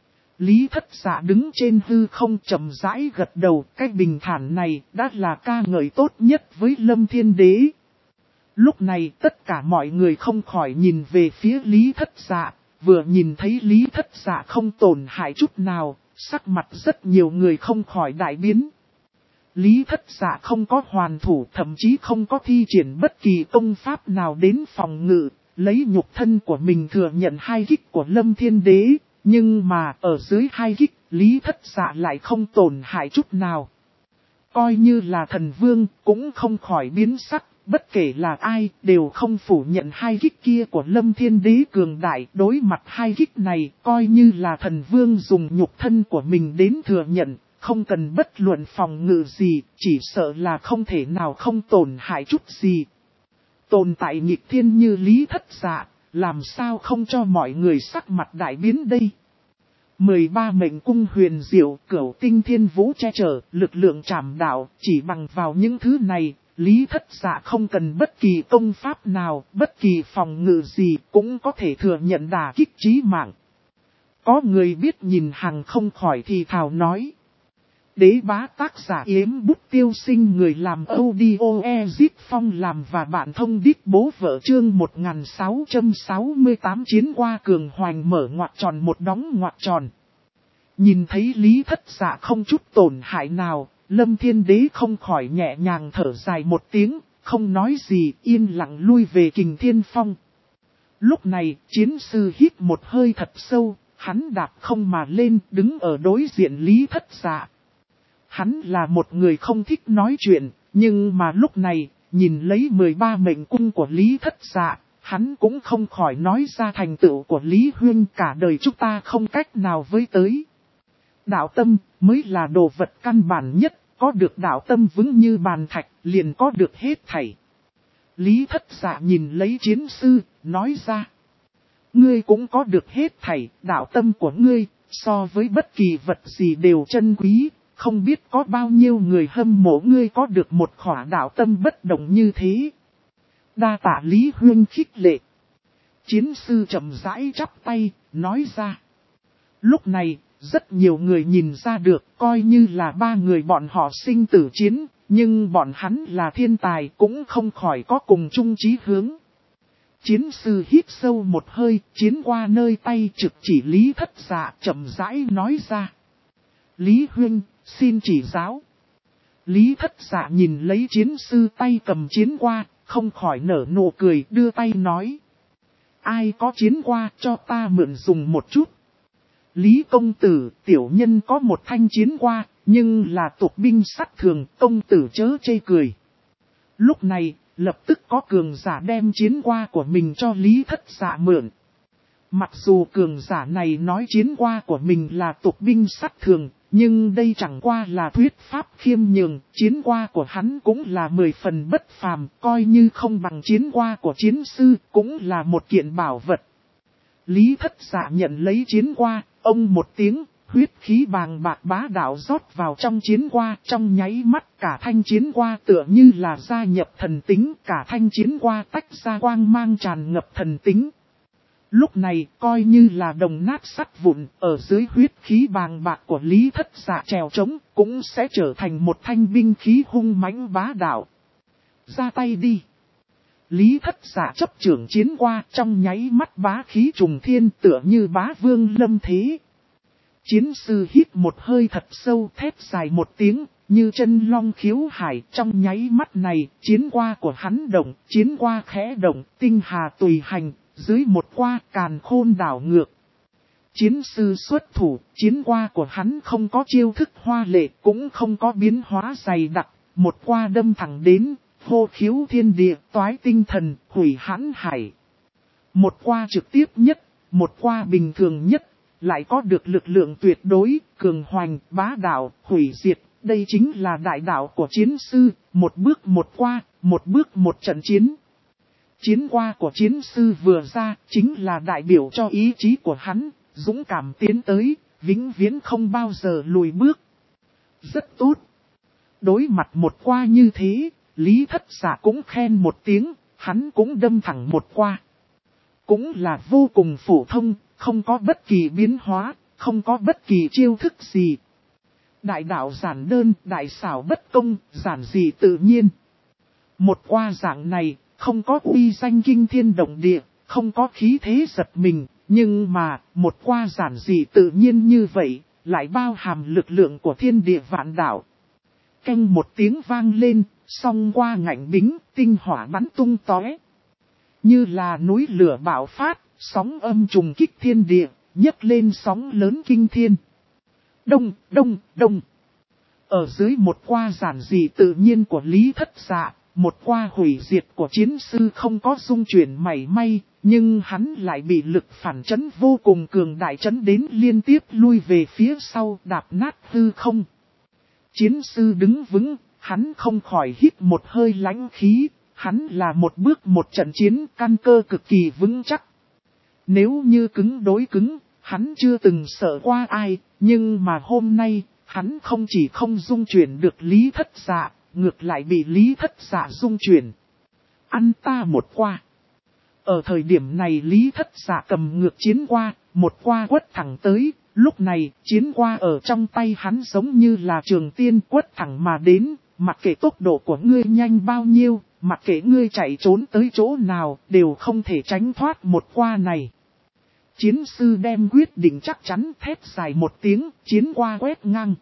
[SPEAKER 1] Lý Thất Dạ đứng trên hư không chậm rãi gật đầu, cái bình thản này đã là ca ngợi tốt nhất với Lâm Thiên Đế. Lúc này tất cả mọi người không khỏi nhìn về phía Lý Thất Dạ, vừa nhìn thấy Lý Thất Dạ không tổn hại chút nào, sắc mặt rất nhiều người không khỏi đại biến. Lý Thất Dạ không có hoàn thủ, thậm chí không có thi triển bất kỳ công pháp nào đến phòng ngự, lấy nhục thân của mình thừa nhận hai kích của Lâm Thiên Đế, nhưng mà ở dưới hai kích, Lý Thất Dạ lại không tổn hại chút nào. Coi như là thần vương, cũng không khỏi biến sắc, bất kể là ai, đều không phủ nhận hai kích kia của Lâm Thiên Đế cường đại. Đối mặt hai kích này, coi như là thần vương dùng nhục thân của mình đến thừa nhận, không cần bất luận phòng ngự gì, chỉ sợ là không thể nào không tổn hại chút gì. Tồn tại nghịch thiên như Lý Thất Dạ, làm sao không cho mọi người sắc mặt đại biến đây? 13 mệnh cung huyền diệu, cửu tinh thiên vũ che chở, lực lượng trảm đạo, chỉ bằng vào những thứ này, Lý Thất Dạ không cần bất kỳ công pháp nào, bất kỳ phòng ngự gì, cũng có thể thừa nhận đả kích chí mạng. Có người biết nhìn hàng không khỏi thì thào nói. Đế bá tác giả Yếm Bút Tiêu Sinh, người làm audio Ezip Phong làm và bạn thông đích bố vợ chương 1668 chiến qua cường hoành mở ngoặc tròn một đóng ngoặc tròn. Nhìn thấy Lý Thất Dạ không chút tổn hại nào, Lâm Thiên Đế không khỏi nhẹ nhàng thở dài một tiếng, không nói gì, yên lặng lui về Kình Thiên Phong. Lúc này, chiến sư hít một hơi thật sâu, hắn đạp không mà lên, đứng ở đối diện Lý Thất Dạ. Hắn là một người không thích nói chuyện, nhưng mà lúc này, nhìn lấy 13 mệnh cung của Lý Thất Dạ, hắn cũng không khỏi nói ra thành tựu của Lý Huyên cả đời chúng ta không cách nào với tới. Đạo tâm mới là đồ vật căn bản nhất, có được đạo tâm vững như bàn thạch, liền có được hết thảy. Lý Thất Dạ nhìn lấy chiến sư, nói ra. Ngươi cũng có được hết thảy, đạo tâm của ngươi, so với bất kỳ vật gì đều chân quý. Không biết có bao nhiêu người hâm mộ ngươi có được một khỏa đạo tâm bất động như thế. Đa tạ Lý Huyên khích lệ. Chiến sư chậm rãi chắp tay, nói ra. Lúc này, rất nhiều người nhìn ra được, coi như là ba người bọn họ sinh tử chiến, nhưng bọn hắn là thiên tài cũng không khỏi có cùng chung chí hướng. Chiến sư hít sâu một hơi, chiến qua nơi tay trực chỉ Lý Thất Dạ chậm rãi nói ra. Lý huynh, xin chỉ giáo. Lý Thất Dạ nhìn lấy chiến sư tay cầm chiến qua, không khỏi nở nụ cười đưa tay nói. Ai có chiến qua cho ta mượn dùng một chút. Lý công tử, tiểu nhân có một thanh chiến qua, nhưng là tục binh sắt thường, công tử chớ chê cười. Lúc này, lập tức có cường giả đem chiến qua của mình cho Lý Thất Dạ mượn. Mặc dù cường giả này nói chiến qua của mình là tục binh sắt thường, nhưng đây chẳng qua là thuyết pháp khiêm nhường, chiến qua của hắn cũng là 10 phần bất phàm, coi như không bằng chiến qua của chiến sư, cũng là một kiện bảo vật. Lý Thất Dạ nhận lấy chiến qua, ông một tiếng, huyết khí bàng bạc bá đạo rót vào trong chiến qua, trong nháy mắt cả thanh chiến qua tựa như là gia nhập thần tính, cả thanh chiến qua tách ra quang mang tràn ngập thần tính. Lúc này coi như là đồng nát sắt vụn, ở dưới huyết khí bàng bạc của Lý Thất Dạ trèo trống, cũng sẽ trở thành một thanh binh khí hung mãnh bá đạo. Ra tay đi. Lý Thất Dạ chấp trưởng chiến qua, trong nháy mắt bá khí trùng thiên tựa như bá vương lâm thế. Chiến sư hít một hơi thật sâu, thét dài một tiếng, như chân long khiếu hải. Trong nháy mắt này, chiến qua của hắn động, chiến qua khẽ động, tinh hà tùy hành, dưới một qua càn khôn đảo ngược. Chiến sư xuất thủ, chiến qua của hắn không có chiêu thức hoa lệ, cũng không có biến hóa dày đặc, một qua đâm thẳng đến, hô khiếu thiên địa, toái tinh thần, hủy hãn hải. Một qua trực tiếp nhất, một qua bình thường nhất, lại có được lực lượng tuyệt đối, cường hoành, bá đạo, hủy diệt. Đây chính là đại đạo của chiến sư, một bước một qua, một bước một trận chiến. Chiến qua của chiến sư vừa ra, chính là đại biểu cho ý chí của hắn, dũng cảm tiến tới, vĩnh viễn không bao giờ lùi bước. Rất tốt. Đối mặt một qua như thế, Lý Thất Dạ cũng khen một tiếng, hắn cũng đâm thẳng một qua. Cũng là vô cùng phổ thông, không có bất kỳ biến hóa, không có bất kỳ chiêu thức gì. Đại đạo giản đơn, đại xảo bất công, giản dị tự nhiên. Một qua dạng này, không có uy danh kinh thiên động địa, không có khí thế giật mình, nhưng mà, một qua giản dị tự nhiên như vậy, lại bao hàm lực lượng của thiên địa vạn đạo. Canh một tiếng vang lên, song qua ngạnh bính, tinh hỏa bắn tung tóe. Như là núi lửa bạo phát, sóng âm trùng kích thiên địa, nhấc lên sóng lớn kinh thiên. Đông, đông, đông. Ở dưới một qua giản dị tự nhiên của Lý Thất Dạ, một qua hủy diệt của chiến sư không có dung chuyển mảy may, nhưng hắn lại bị lực phản chấn vô cùng cường đại chấn đến liên tiếp lui về phía sau đạp nát hư không. Chiến sư đứng vững, hắn không khỏi hít một hơi lãnh khí, hắn là một bước một trận chiến căn cơ cực kỳ vững chắc. Nếu như cứng đối cứng, hắn chưa từng sợ qua ai, nhưng mà hôm nay, hắn không chỉ không dung chuyển được Lý Thất Dạ, ngược lại bị Lý Thất Dạ dung chuyển. Ăn ta một qua. Ở thời điểm này Lý Thất Dạ cầm ngược chiến qua, một qua quất thẳng tới, lúc này chiến qua ở trong tay hắn giống như là trường tiên quất thẳng mà đến, mặc kệ tốc độ của ngươi nhanh bao nhiêu, mặc kệ ngươi chạy trốn tới chỗ nào, đều không thể tránh thoát một qua này. Chiến sư đem quyết định chắc chắn thét dài một tiếng, chiến qua quét ngang.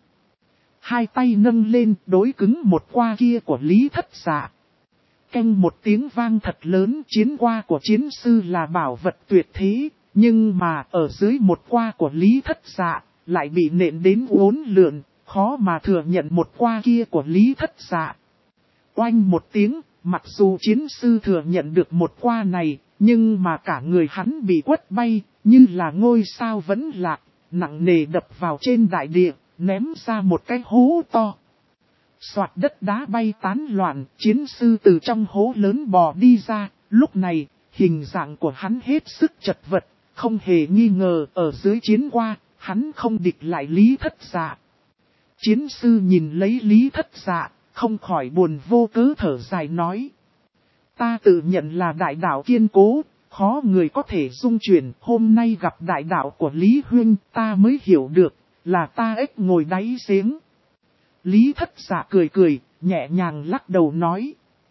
[SPEAKER 1] Hai tay nâng lên đối cứng một qua kia của Lý Thất Dạ. Canh một tiếng vang thật lớn, chiến qua của chiến sư là bảo vật tuyệt thế, nhưng mà ở dưới một qua của Lý Thất Dạ, lại bị nện đến uốn lượn, khó mà thừa nhận một qua kia của Lý Thất Dạ. Oanh một tiếng, mặc dù chiến sư thừa nhận được một qua này, nhưng mà cả người hắn bị quất bay, như là ngôi sao vẫn lạc, nặng nề đập vào trên đại địa, ném ra một cái hố to. Soạt đất đá bay tán loạn, chiến sư từ trong hố lớn bò đi ra, lúc này, hình dạng của hắn hết sức chật vật, không hề nghi ngờ ở dưới chiến qua, hắn không địch lại Lý Thất Dạ. Chiến sư nhìn lấy Lý Thất Dạ, không khỏi buồn vô cớ thở dài nói. Ta tự nhận là đại đạo kiên cố, khó người có thể dung chuyển, hôm nay gặp đại đạo của Lý Huynh, ta mới hiểu được, là ta ếch ngồi đáy giếng. Lý Thất Dạ cười cười, nhẹ nhàng lắc đầu nói.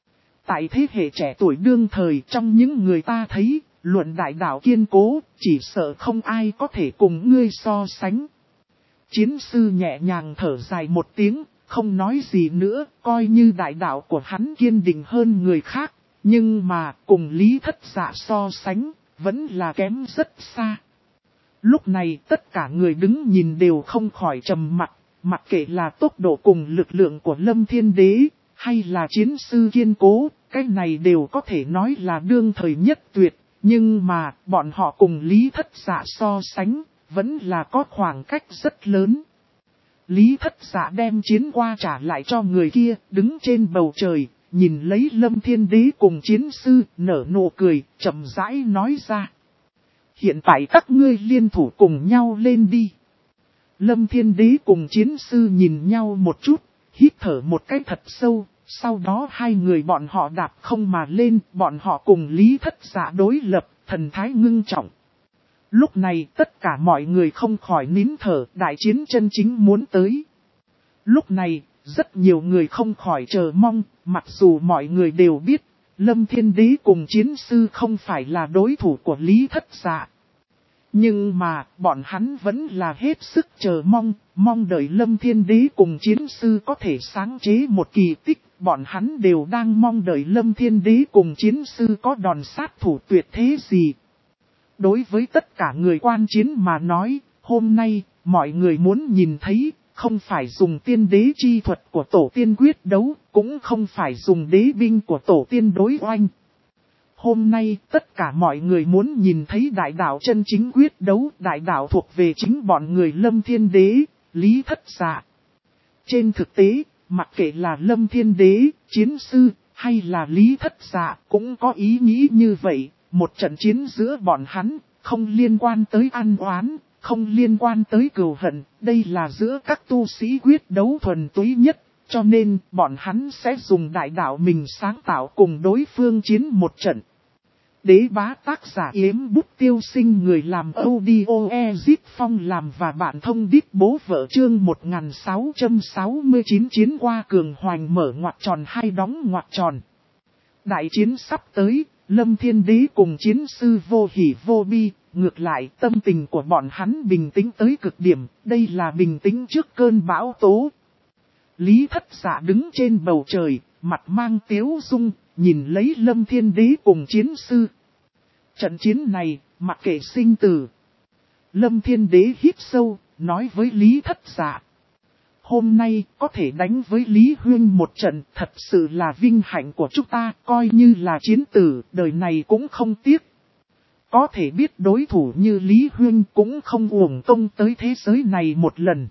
[SPEAKER 1] Tại thế hệ trẻ tuổi đương thời trong những người ta thấy, luận đại đạo kiên cố, chỉ sợ không ai có thể cùng ngươi so sánh. Chiến sư nhẹ nhàng thở dài một tiếng, không nói gì nữa, coi như đại đạo của hắn kiên định hơn người khác, nhưng mà cùng Lý Thất Dạ so sánh, vẫn là kém rất xa. Lúc này tất cả người đứng nhìn đều không khỏi trầm mặc, mặc kệ là tốc độ cùng lực lượng của Lâm Thiên Đế, hay là chiến sư kiên cố, cái này đều có thể nói là đương thời nhất tuyệt, nhưng mà bọn họ cùng Lý Thất Dạ so sánh, vẫn là có khoảng cách rất lớn. Lý Thất Dạ đem chiến qua trả lại cho người kia, đứng trên bầu trời, nhìn lấy Lâm Thiên Đế cùng chiến sư, nở nụ cười, chậm rãi nói ra. Hiện tại các ngươi liên thủ cùng nhau lên đi. Lâm Thiên Đế cùng chiến sư nhìn nhau một chút, hít thở một cái thật sâu, sau đó hai người bọn họ đạp không mà lên, bọn họ cùng Lý Thất Dạ đối lập, thần thái ngưng trọng. Lúc này tất cả mọi người không khỏi nín thở, đại chiến chân chính muốn tới. Lúc này, rất nhiều người không khỏi chờ mong, mặc dù mọi người đều biết, Lâm Thiên Đế cùng chiến sư không phải là đối thủ của Lý Thất Dạ. Nhưng mà, bọn hắn vẫn là hết sức chờ mong đợi Lâm Thiên Đế cùng chiến sư có thể sáng chế một kỳ tích. Bọn hắn đều đang mong đợi Lâm Thiên Đế cùng chiến sư có đòn sát thủ tuyệt thế gì. Đối với tất cả người quan chiến mà nói, hôm nay, mọi người muốn nhìn thấy, không phải dùng tiên đế chi thuật của tổ tiên quyết đấu, cũng không phải dùng đế binh của tổ tiên đối oanh. Hôm nay, tất cả mọi người muốn nhìn thấy đại đạo chân chính quyết đấu, đại đạo thuộc về chính bọn người Lâm Thiên Đế, Lý Thất Dạ. Trên thực tế, mặc kệ là Lâm Thiên Đế, chiến sư, hay là Lý Thất Dạ, cũng có ý nghĩ như vậy. Một trận chiến giữa bọn hắn, không liên quan tới ăn oán, không liên quan tới cừu hận, đây là giữa các tu sĩ quyết đấu thuần túy nhất, cho nên bọn hắn sẽ dùng đại đạo mình sáng tạo cùng đối phương chiến một trận. Đế bá tác giả Yếm Bút Tiêu Sinh, người làm audio Ezip Phong làm và bạn thông đít bố vợ chương 1669 chiến qua cường hoành mở ngoặc tròn hai đóng ngoặc tròn. Đại chiến sắp tới, Lâm Thiên Đế cùng chiến sư vô hỉ vô bi, ngược lại tâm tình của bọn hắn bình tĩnh tới cực điểm, đây là bình tĩnh trước cơn bão tố. Lý Thất Dạ đứng trên bầu trời, mặt mang tiếu dung, nhìn lấy Lâm Thiên Đế cùng chiến sư. Trận chiến này, mặc kệ sinh tử. Lâm Thiên Đế hít sâu, nói với Lý Thất Dạ. Hôm nay, có thể đánh với Lý Huyên một trận, thật sự là vinh hạnh của chúng ta, coi như là chiến tử, đời này cũng không tiếc. Có thể biết đối thủ như Lý Huyên cũng không uổng công tới thế giới này một lần.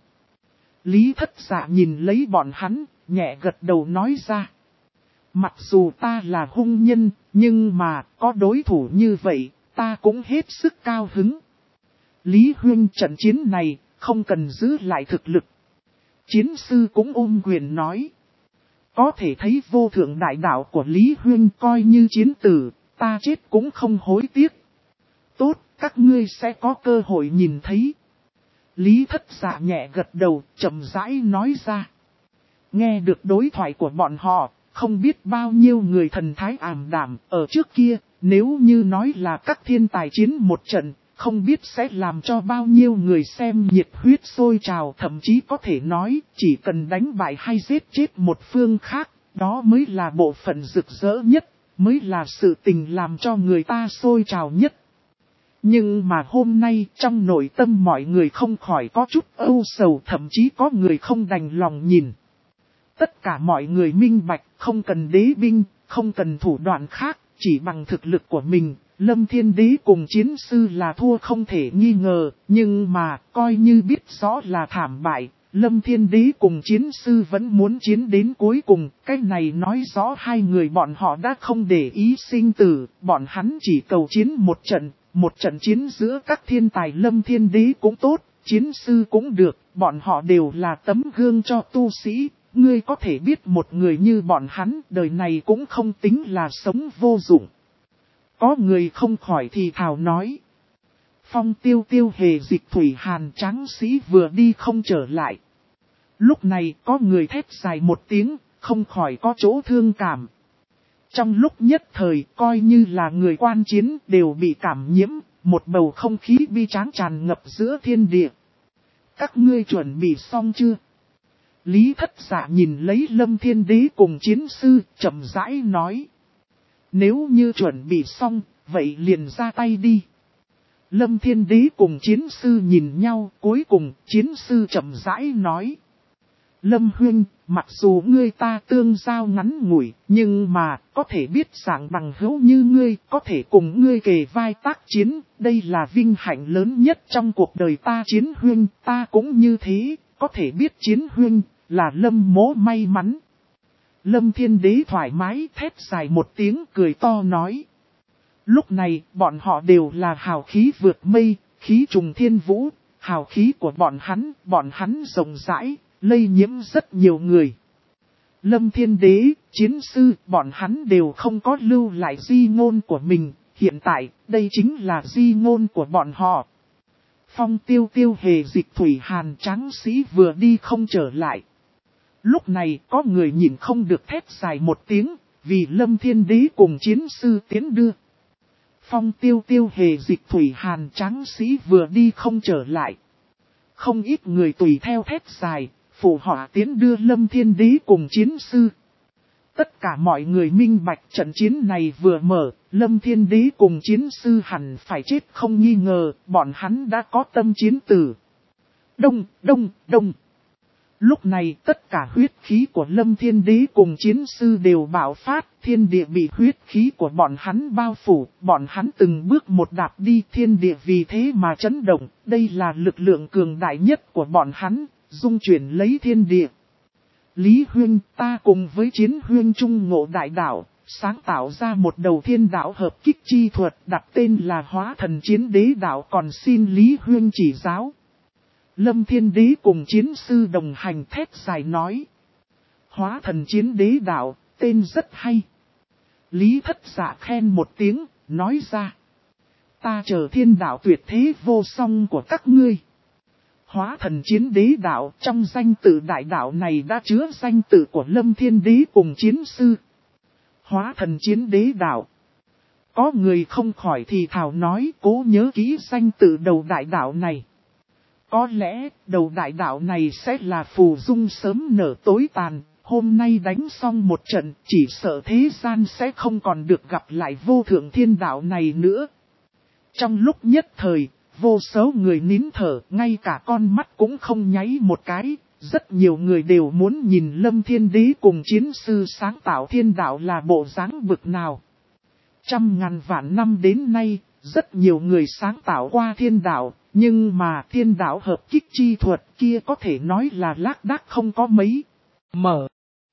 [SPEAKER 1] Lý Thất Dạ nhìn lấy bọn hắn, nhẹ gật đầu nói ra. Mặc dù ta là hung nhân, nhưng mà có đối thủ như vậy, ta cũng hết sức cao hứng. Lý Huyên trận chiến này, không cần giữ lại thực lực. Chiến sư cũng ôm quyền nói. Có thể thấy vô thượng đại đạo của Lý Huyên coi như chiến tử, ta chết cũng không hối tiếc. Tốt, các ngươi sẽ có cơ hội nhìn thấy. Lý Thất Dạ nhẹ gật đầu, chậm rãi nói ra. Nghe được đối thoại của bọn họ, không biết bao nhiêu người thần thái ảm đạm. Ở trước kia, nếu như nói là các thiên tài chiến một trận, không biết sẽ làm cho bao nhiêu người xem nhiệt huyết sôi trào. Thậm chí có thể nói, chỉ cần đánh bại hay giết chết một phương khác, đó mới là bộ phận rực rỡ nhất, mới là sự tình làm cho người ta sôi trào nhất. Nhưng mà hôm nay trong nội tâm mọi người không khỏi có chút âu sầu, thậm chí có người không đành lòng nhìn. Tất cả mọi người minh bạch, không cần đế binh, không cần thủ đoạn khác, chỉ bằng thực lực của mình, Lâm Thiên Đế cùng chiến sư là thua không thể nghi ngờ, nhưng mà coi như biết rõ là thảm bại, Lâm Thiên Đế cùng chiến sư vẫn muốn chiến đến cuối cùng, cái này nói rõ hai người bọn họ đã không để ý sinh tử, bọn hắn chỉ cầu chiến một trận chiến giữa các thiên tài Lâm Thiên Đế cũng tốt, chiến sư cũng được, bọn họ đều là tấm gương cho tu sĩ. Ngươi có thể biết một người như bọn hắn, đời này cũng không tính là sống vô dụng. Có người không khỏi thì thào nói. Phong Tiêu Tiêu hề dịch thủy hàn tráng sĩ vừa đi không trở lại. Lúc này có người thét dài một tiếng, không khỏi có chỗ thương cảm. Trong lúc nhất thời coi như là người quan chiến đều bị cảm nhiễm, một bầu không khí bi tráng tràn ngập giữa thiên địa. Các ngươi chuẩn bị xong chưa? Lý Thất Dạ nhìn lấy Lâm Thiên Đế cùng chiến sư, chậm rãi nói. Nếu như chuẩn bị xong, vậy liền ra tay đi. Lâm Thiên Đế cùng chiến sư nhìn nhau, cuối cùng chiến sư chậm rãi nói. Lâm huynh, mặc dù ngươi ta tương giao ngắn ngủi, nhưng mà có thể biết dạng bằng hữu như ngươi, có thể cùng ngươi kề vai tác chiến, đây là vinh hạnh lớn nhất trong cuộc đời ta. Chiến huynh, ta cũng như thế, có thể biết chiến huynh, là Lâm mỗ may mắn. Lâm Thiên Đế thoải mái thét dài một tiếng cười to nói. Lúc này, bọn họ đều là hào khí vượt mây, khí trùng thiên vũ, hào khí của bọn hắn rộng rãi, lây nhiễm rất nhiều người. Lâm Thiên Đế, chiến sư, bọn hắn đều không có lưu lại di ngôn của mình, hiện tại, đây chính là di ngôn của bọn họ. Phong Tiêu Tiêu Hề Dịch Thủy Hàn tráng sĩ vừa đi không trở lại. Lúc này có người nhìn không được thét dài một tiếng, vì Lâm Thiên Đế cùng chiến sư tiến đưa. Phong Tiêu Tiêu Hề Dịch Thủy Hàn tráng sĩ vừa đi không trở lại. Không ít người tùy theo thét dài, phụ họ tiến đưa Lâm Thiên Đế cùng chiến sư. Tất cả mọi người minh bạch trận chiến này vừa mở, Lâm Thiên Đế cùng chiến sư hẳn phải chết không nghi ngờ, bọn hắn đã có tâm chiến tử. Đông, đông, đông. Lúc này tất cả huyết khí của Lâm Thiên Đế cùng chiến sư đều bạo phát, thiên địa bị huyết khí của bọn hắn bao phủ, bọn hắn từng bước một đạp đi, thiên địa vì thế mà chấn động, đây là lực lượng cường đại nhất của bọn hắn, dung chuyển lấy thiên địa. Lý huynh, ta cùng với chiến huynh trung ngộ đại đạo, sáng tạo ra một đầu thiên đạo hợp kích chi thuật, đặt tên là Hóa Thần Chiến Đế đạo, còn xin Lý huynh chỉ giáo. Lâm Thiên Đế cùng chiến sư đồng hành thét dài nói. Hóa Thần Chiến Đế đạo, tên rất hay. Lý Thất Dạ khen một tiếng, nói ra. Ta chờ thiên đạo tuyệt thế vô song của các ngươi. Hóa Thần Chiến Đế đạo, trong danh tự đại đạo này đã chứa danh tự của Lâm Thiên Đế cùng chiến sư. Hóa Thần Chiến Đế đạo. Có người không khỏi thì thào nói, cố nhớ kỹ danh tự đầu đại đạo này. Có lẽ, đầu đại đạo này sẽ là phù dung sớm nở tối tàn, hôm nay đánh xong một trận, chỉ sợ thế gian sẽ không còn được gặp lại vô thượng thiên đạo này nữa. Trong lúc nhất thời, vô số người nín thở, ngay cả con mắt cũng không nháy một cái, rất nhiều người đều muốn nhìn Lâm Thiên Đế cùng chiến sư sáng tạo thiên đạo là bộ dáng bực nào. Trăm ngàn vạn năm đến nay, rất nhiều người sáng tạo qua thiên đạo, nhưng mà thiên đạo hợp kích chi thuật kia có thể nói là lác đác không có mấy. Mở.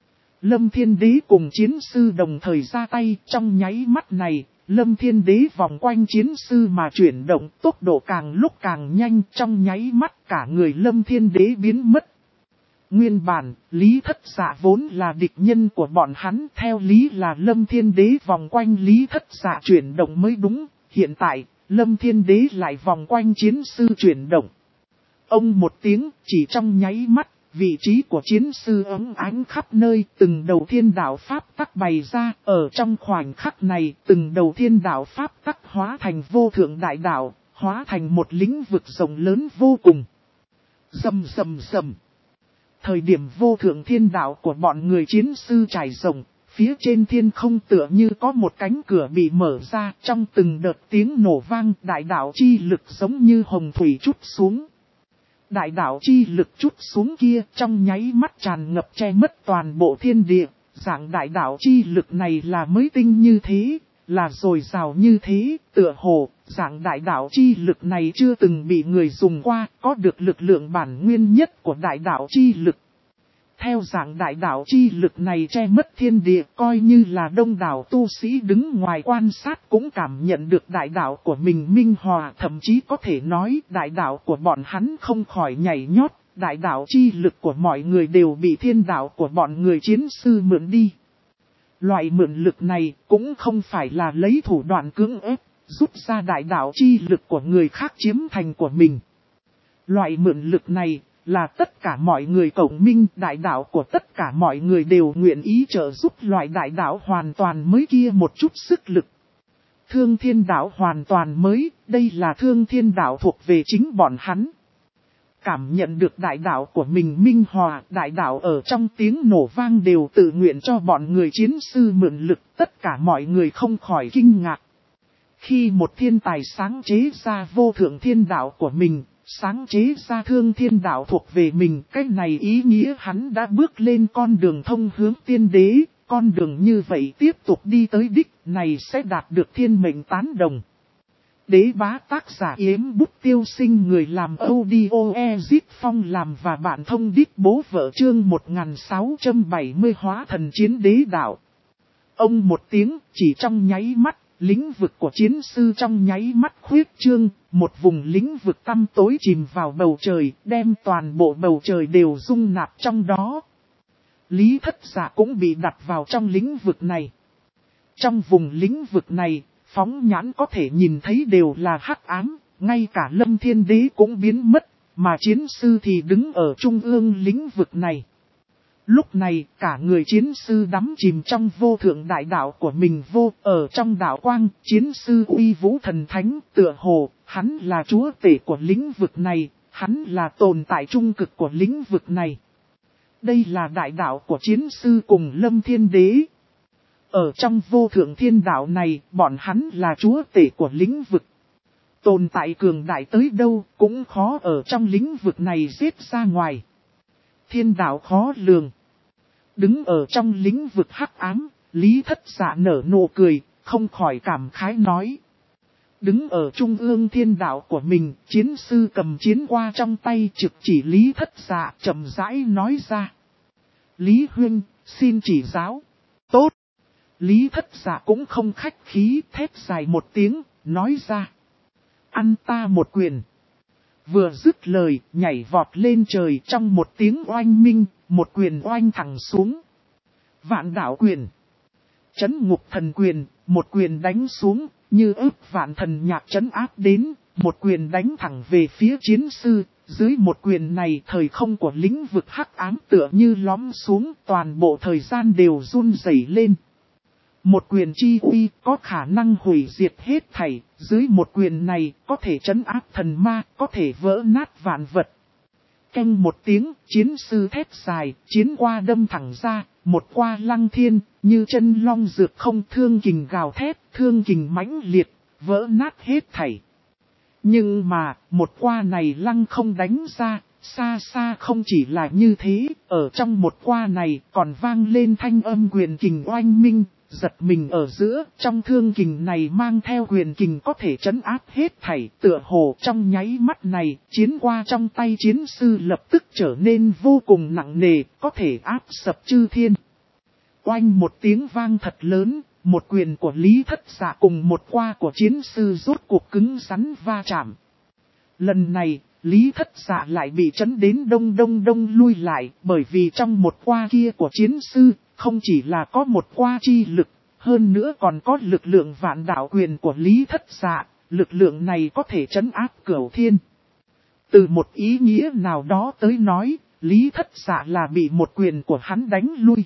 [SPEAKER 1] Lâm Thiên Đế cùng chiến sư đồng thời ra tay, trong nháy mắt này, Lâm Thiên Đế vòng quanh chiến sư mà chuyển động, tốc độ càng lúc càng nhanh, trong nháy mắt cả người Lâm Thiên Đế biến mất. Nguyên bản, Lý Thất Dạ vốn là địch nhân của bọn hắn, theo lý là Lâm Thiên Đế vòng quanh Lý Thất Dạ chuyển động mới đúng, hiện tại, Lâm Thiên Đế lại vòng quanh chiến sư chuyển động. Ông một tiếng, chỉ trong nháy mắt, vị trí của chiến sư ấm ánh khắp nơi, từng đầu thiên đạo pháp tắc bày ra, ở trong khoảnh khắc này, từng đầu thiên đạo pháp tắc hóa thành vô thượng đại đạo, hóa thành một lĩnh vực rộng lớn vô cùng. Rầm rầm rầm. Thời điểm vô thượng thiên đạo của bọn người chiến sư trải rộng, phía trên thiên không tựa như có một cánh cửa bị mở ra, trong từng đợt tiếng nổ vang, đại đạo chi lực giống như hồng thủy trút xuống. Đại đạo chi lực trút xuống kia trong nháy mắt tràn ngập che mất toàn bộ thiên địa, dạng đại đạo chi lực này là mới tinh như thế, là dồi dào như thế, tựa hồ, dạng đại đạo chi lực này chưa từng bị người dùng qua, có được lực lượng bản nguyên nhất của đại đạo chi lực. Theo dạng đại đạo chi lực này che mất thiên địa, coi như là đông đảo tu sĩ đứng ngoài quan sát cũng cảm nhận được đại đạo của mình minh hòa, thậm chí có thể nói đại đạo của bọn hắn không khỏi nhảy nhót, đại đạo chi lực của mọi người đều bị thiên đạo của bọn người chiến sư mượn đi. Loại mượn lực này cũng không phải là lấy thủ đoạn cưỡng ép, rút ra đại đạo chi lực của người khác chiếm thành của mình. Loại mượn lực này là tất cả mọi người cộng minh, đại đạo của tất cả mọi người đều nguyện ý trợ giúp loại đại đạo hoàn toàn mới kia một chút sức lực. Thương thiên đạo hoàn toàn mới, đây là thương thiên đạo thuộc về chính bọn hắn. Cảm nhận được đại đạo của mình minh hòa, đại đạo ở trong tiếng nổ vang đều tự nguyện cho bọn người chiến sư mượn lực, tất cả mọi người không khỏi kinh ngạc. Khi một thiên tài sáng chế ra vô thượng thiên đạo của mình, sáng chế ra thương thiên đạo thuộc về mình, cái này ý nghĩa hắn đã bước lên con đường thông hướng tiên đế, con đường như vậy tiếp tục đi tới đích này sẽ đạt được thiên mệnh tán đồng. Đế bá tác giả Yếm Bút Tiêu Sinh, người làm audio Ezit Phong làm và bạn thông đích bố vợ chương 1670 hóa thần chiến đế đạo. Ông một tiếng, chỉ trong nháy mắt, lĩnh vực của chiến sư trong nháy mắt khuyết trương, một vùng lĩnh vực tăm tối chìm vào bầu trời, đem toàn bộ bầu trời đều dung nạp trong đó. Lý Thất Dạ cũng bị đặt vào trong lĩnh vực này. Trong vùng lĩnh vực này, phóng nhãn có thể nhìn thấy đều là hắc ám, ngay cả Lâm Thiên Đế cũng biến mất, mà chiến sư thì đứng ở trung ương lĩnh vực này. Lúc này, cả người chiến sư đắm chìm trong vô thượng đại đạo của mình ở trong đạo quang, chiến sư uy vũ thần thánh, tựa hồ, hắn là chúa tể của lĩnh vực này, hắn là tồn tại trung cực của lĩnh vực này. Đây là đại đạo của chiến sư cùng Lâm Thiên Đế. Ở trong vô thượng thiên đạo này, bọn hắn là chúa tể của lĩnh vực. Tồn tại cường đại tới đâu, cũng khó ở trong lĩnh vực này giết ra ngoài. Thiên đạo khó lường. Đứng ở trong lĩnh vực hắc ám, Lý Thất Dạ nở nụ cười, không khỏi cảm khái nói. Đứng ở trung ương thiên đạo của mình, chiến sư cầm chiến qua trong tay trực chỉ Lý Thất Dạ chậm rãi nói ra. Lý Huynh, xin chỉ giáo. Tốt. Lý Thất Dạ cũng không khách khí, thét dài một tiếng, nói ra. Ăn ta một quyền. Vừa dứt lời, nhảy vọt lên trời trong một tiếng oanh minh, một quyền oanh thẳng xuống. Vạn đạo quyền. Chấn ngục thần quyền, một quyền đánh xuống, như ức vạn thần nhạc chấn áp đến, một quyền đánh thẳng về phía chiến sư. Dưới một quyền này thời không của lĩnh vực hắc ám tựa như lõm xuống, toàn bộ thời gian đều run rẩy lên. Một quyền chi uy có khả năng hủy diệt hết thảy, dưới một quyền này có thể trấn áp thần ma, có thể vỡ nát vạn vật. Canh một tiếng, chiến sư thét dài, chiến qua đâm thẳng ra, một qua lăng thiên, như chân long dược không, thương kình gào thét, thương kình mãnh liệt, vỡ nát hết thảy. Nhưng mà, một qua này lăng không đánh ra, xa xa không chỉ là như thế, ở trong một qua này còn vang lên thanh âm quyền kình oanh minh. Giật mình ở giữa, trong thương kình này mang theo quyền kình có thể trấn áp hết thảy, tựa hồ trong nháy mắt này, chiến qua trong tay chiến sư lập tức trở nên vô cùng nặng nề, có thể áp sập chư thiên. Oanh một tiếng vang thật lớn, một quyền của Lý Thất Dạ cùng một qua của chiến sư rốt cuộc cứng rắn va chạm. Lần này, Lý Thất Dạ lại bị chấn đến đông lui lại, bởi vì trong một qua kia của chiến sư, không chỉ là có một qua chi lực, hơn nữa còn có lực lượng vạn đạo quyền của Lý Thất Dạ, lực lượng này có thể trấn áp cửu thiên. Từ một ý nghĩa nào đó tới nói, Lý Thất Dạ là bị một quyền của hắn đánh lui.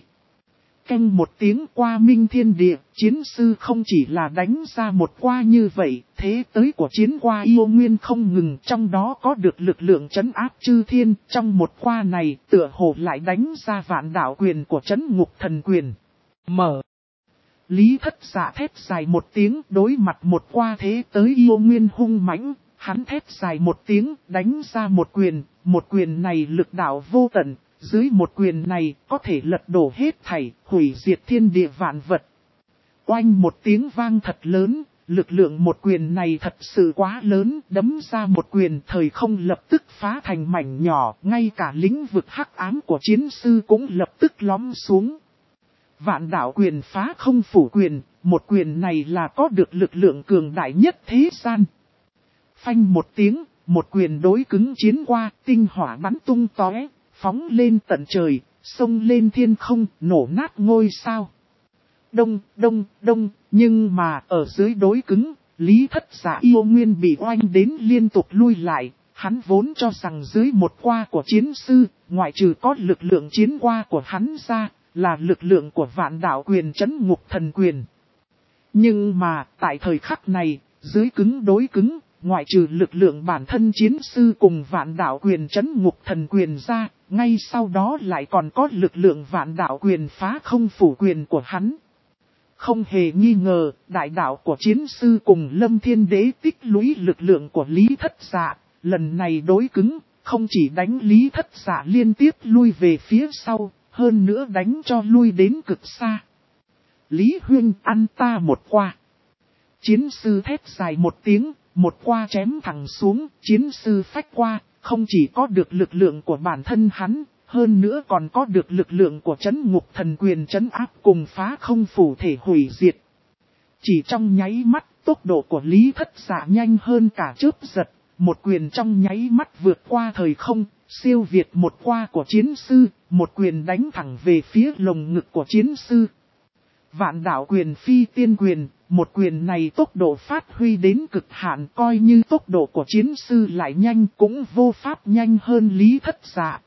[SPEAKER 1] Canh một tiếng qua minh thiên địa, chiến sư không chỉ là đánh ra một qua như vậy, thế tới của chiến qua yêu nguyên không ngừng, trong đó có được lực lượng trấn áp chư thiên, trong một qua này tựa hồ lại đánh ra vạn đạo quyền của trấn ngục thần quyền. Mở. Lý Thất Dạ thét dài một tiếng, đối mặt một qua thế tới yêu nguyên hung mãnh, hắn thét dài một tiếng, đánh ra một quyền này lực đạo vô tận. Dưới một quyền này có thể lật đổ hết thảy, hủy diệt thiên địa vạn vật. Oanh một tiếng vang thật lớn, lực lượng một quyền này thật sự quá lớn, đấm ra một quyền thời không lập tức phá thành mảnh nhỏ, ngay cả lĩnh vực hắc ám của chiến sư cũng lập tức lõm xuống. Vạn đạo quyền phá không phủ quyền, một quyền này là có được lực lượng cường đại nhất thế gian. Phanh một tiếng, một quyền đối cứng chiến qua, tinh hỏa bắn tung tóe. Phóng lên tận trời, xông lên thiên không, nổ nát ngôi sao. Đông, nhưng mà ở dưới đối cứng, Lý Thất Dạ yêu nguyên bị oanh đến liên tục lui lại, Hắn vốn cho rằng dưới một qua của chiến sư, ngoại trừ có lực lượng chiến qua của hắn ra, là lực lượng của vạn đạo quyền trấn ngục thần quyền. Nhưng mà, tại thời khắc này, dưới cứng đối cứng, ngoại trừ lực lượng bản thân chiến sư cùng vạn đạo quyền trấn ngục thần quyền ra, ngay sau đó lại còn có lực lượng vạn đạo quyền phá không phủ quyền của hắn. Không hề nghi ngờ, đại đạo của chiến sư cùng Lâm Thiên Đế tích lũy lực lượng của Lý Thất Dạ, lần này đối cứng, không chỉ đánh Lý Thất Dạ liên tiếp lui về phía sau, hơn nữa đánh cho lui đến cực xa. Lý Huyên ăn ta một qua. Chiến sư thét dài một tiếng, một qua chém thẳng xuống, chiến sư phách qua, không chỉ có được lực lượng của bản thân hắn, hơn nữa còn có được lực lượng của trấn ngục thần quyền trấn áp cùng phá không phủ thể hủy diệt. Chỉ trong nháy mắt, tốc độ của Lý Thất Dạ nhanh hơn cả chớp giật, một quyền trong nháy mắt vượt qua thời không, siêu việt một qua của chiến sư, một quyền đánh thẳng về phía lồng ngực của chiến sư. Vạn đạo quyền phi tiên quyền, một quyền này tốc độ phát huy đến cực hạn, coi như tốc độ của chiến sư lại nhanh cũng vô pháp nhanh hơn Lý Thất Dạ.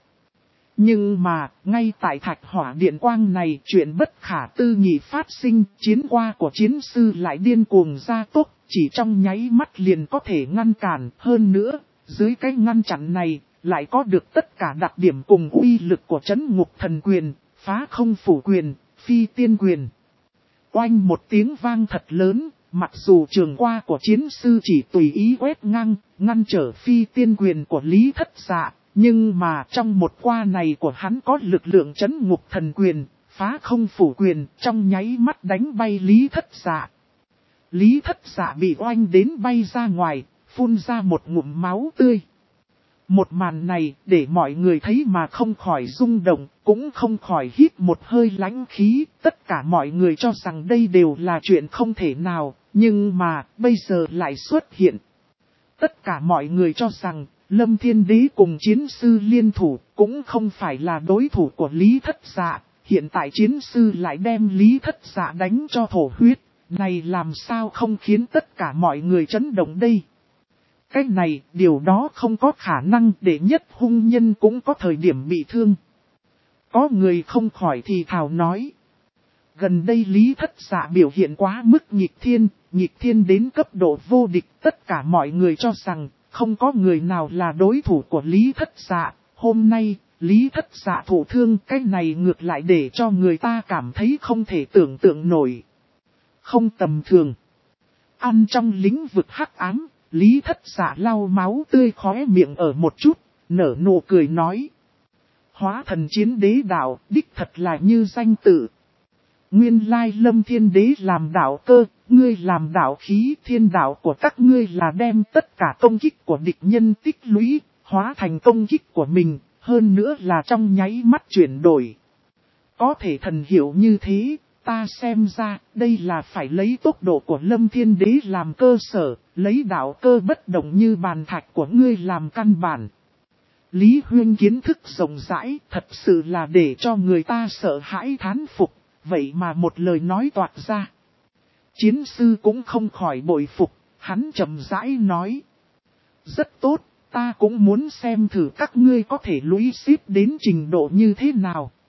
[SPEAKER 1] Nhưng mà, ngay tại thạch hỏa điện quang này, chuyện bất khả tư nghị phát sinh, chiến qua của chiến sư lại điên cuồng gia tốc, chỉ trong nháy mắt liền có thể ngăn cản. Hơn nữa, dưới cái ngăn chặn này, lại có được tất cả đặc điểm cùng uy lực của trấn ngục thần quyền, phá không phủ quyền, phi tiên quyền. Oanh một tiếng vang thật lớn, mặc dù trường qua của chiến sư chỉ tùy ý quét ngang, ngăn trở phi tiên quyền của Lý Thất Dạ, nhưng mà trong một qua này của hắn có lực lượng trấn ngục thần quyền, phá không phủ quyền, trong nháy mắt đánh bay Lý Thất Dạ. Lý Thất Dạ bị oanh đến bay ra ngoài, phun ra một ngụm máu tươi. Một màn này để mọi người thấy mà không khỏi rung động, cũng không khỏi hít một hơi lãnh khí. Tất cả mọi người cho rằng đây đều là chuyện không thể nào, nhưng mà bây giờ lại xuất hiện. Tất cả mọi người cho rằng Lâm Thiên Đế cùng chiến sư liên thủ cũng không phải là đối thủ của Lý Thất Dạ. Hiện tại chiến sư lại đem Lý Thất Dạ đánh cho thổ huyết. Này làm sao không khiến tất cả mọi người chấn động đây? Cái này, điều đó không có khả năng, để nhất hung nhân cũng có thời điểm bị thương. Có người không khỏi thì thào nói. Gần đây Lý Thất Dạ biểu hiện quá mức nghịch thiên đến cấp độ vô địch. Tất cả mọi người cho rằng, không có người nào là đối thủ của Lý Thất Dạ. Hôm nay, Lý Thất Dạ thụ thương, cái này ngược lại để cho người ta cảm thấy không thể tưởng tượng nổi. Không tầm thường. Ăn trong lĩnh vực hắc ám. Lý Thất Dạ lau máu tươi khóe miệng ở một chút, nở nụ cười nói. Hóa thần chiến đế đạo, đích thật là như danh tự. Nguyên lai Lâm Thiên Đế làm đạo cơ, ngươi làm đạo khí, thiên đạo của các ngươi là đem tất cả công kích của địch nhân tích lũy, hóa thành công kích của mình, hơn nữa là trong nháy mắt chuyển đổi. Có thể thần hiểu như thế. Ta xem ra, đây là phải lấy tốc độ của Lâm Thiên Đế làm cơ sở, lấy đạo cơ bất động như bàn thạch của ngươi làm căn bản. Lý Huyên kiến thức rộng rãi, thật sự là để cho người ta sợ hãi thán phục, vậy mà một lời nói toạc ra. Chiến sư cũng không khỏi bội phục, hắn chậm rãi nói. Rất tốt, ta cũng muốn xem thử các ngươi có thể lũy xếp đến trình độ như thế nào.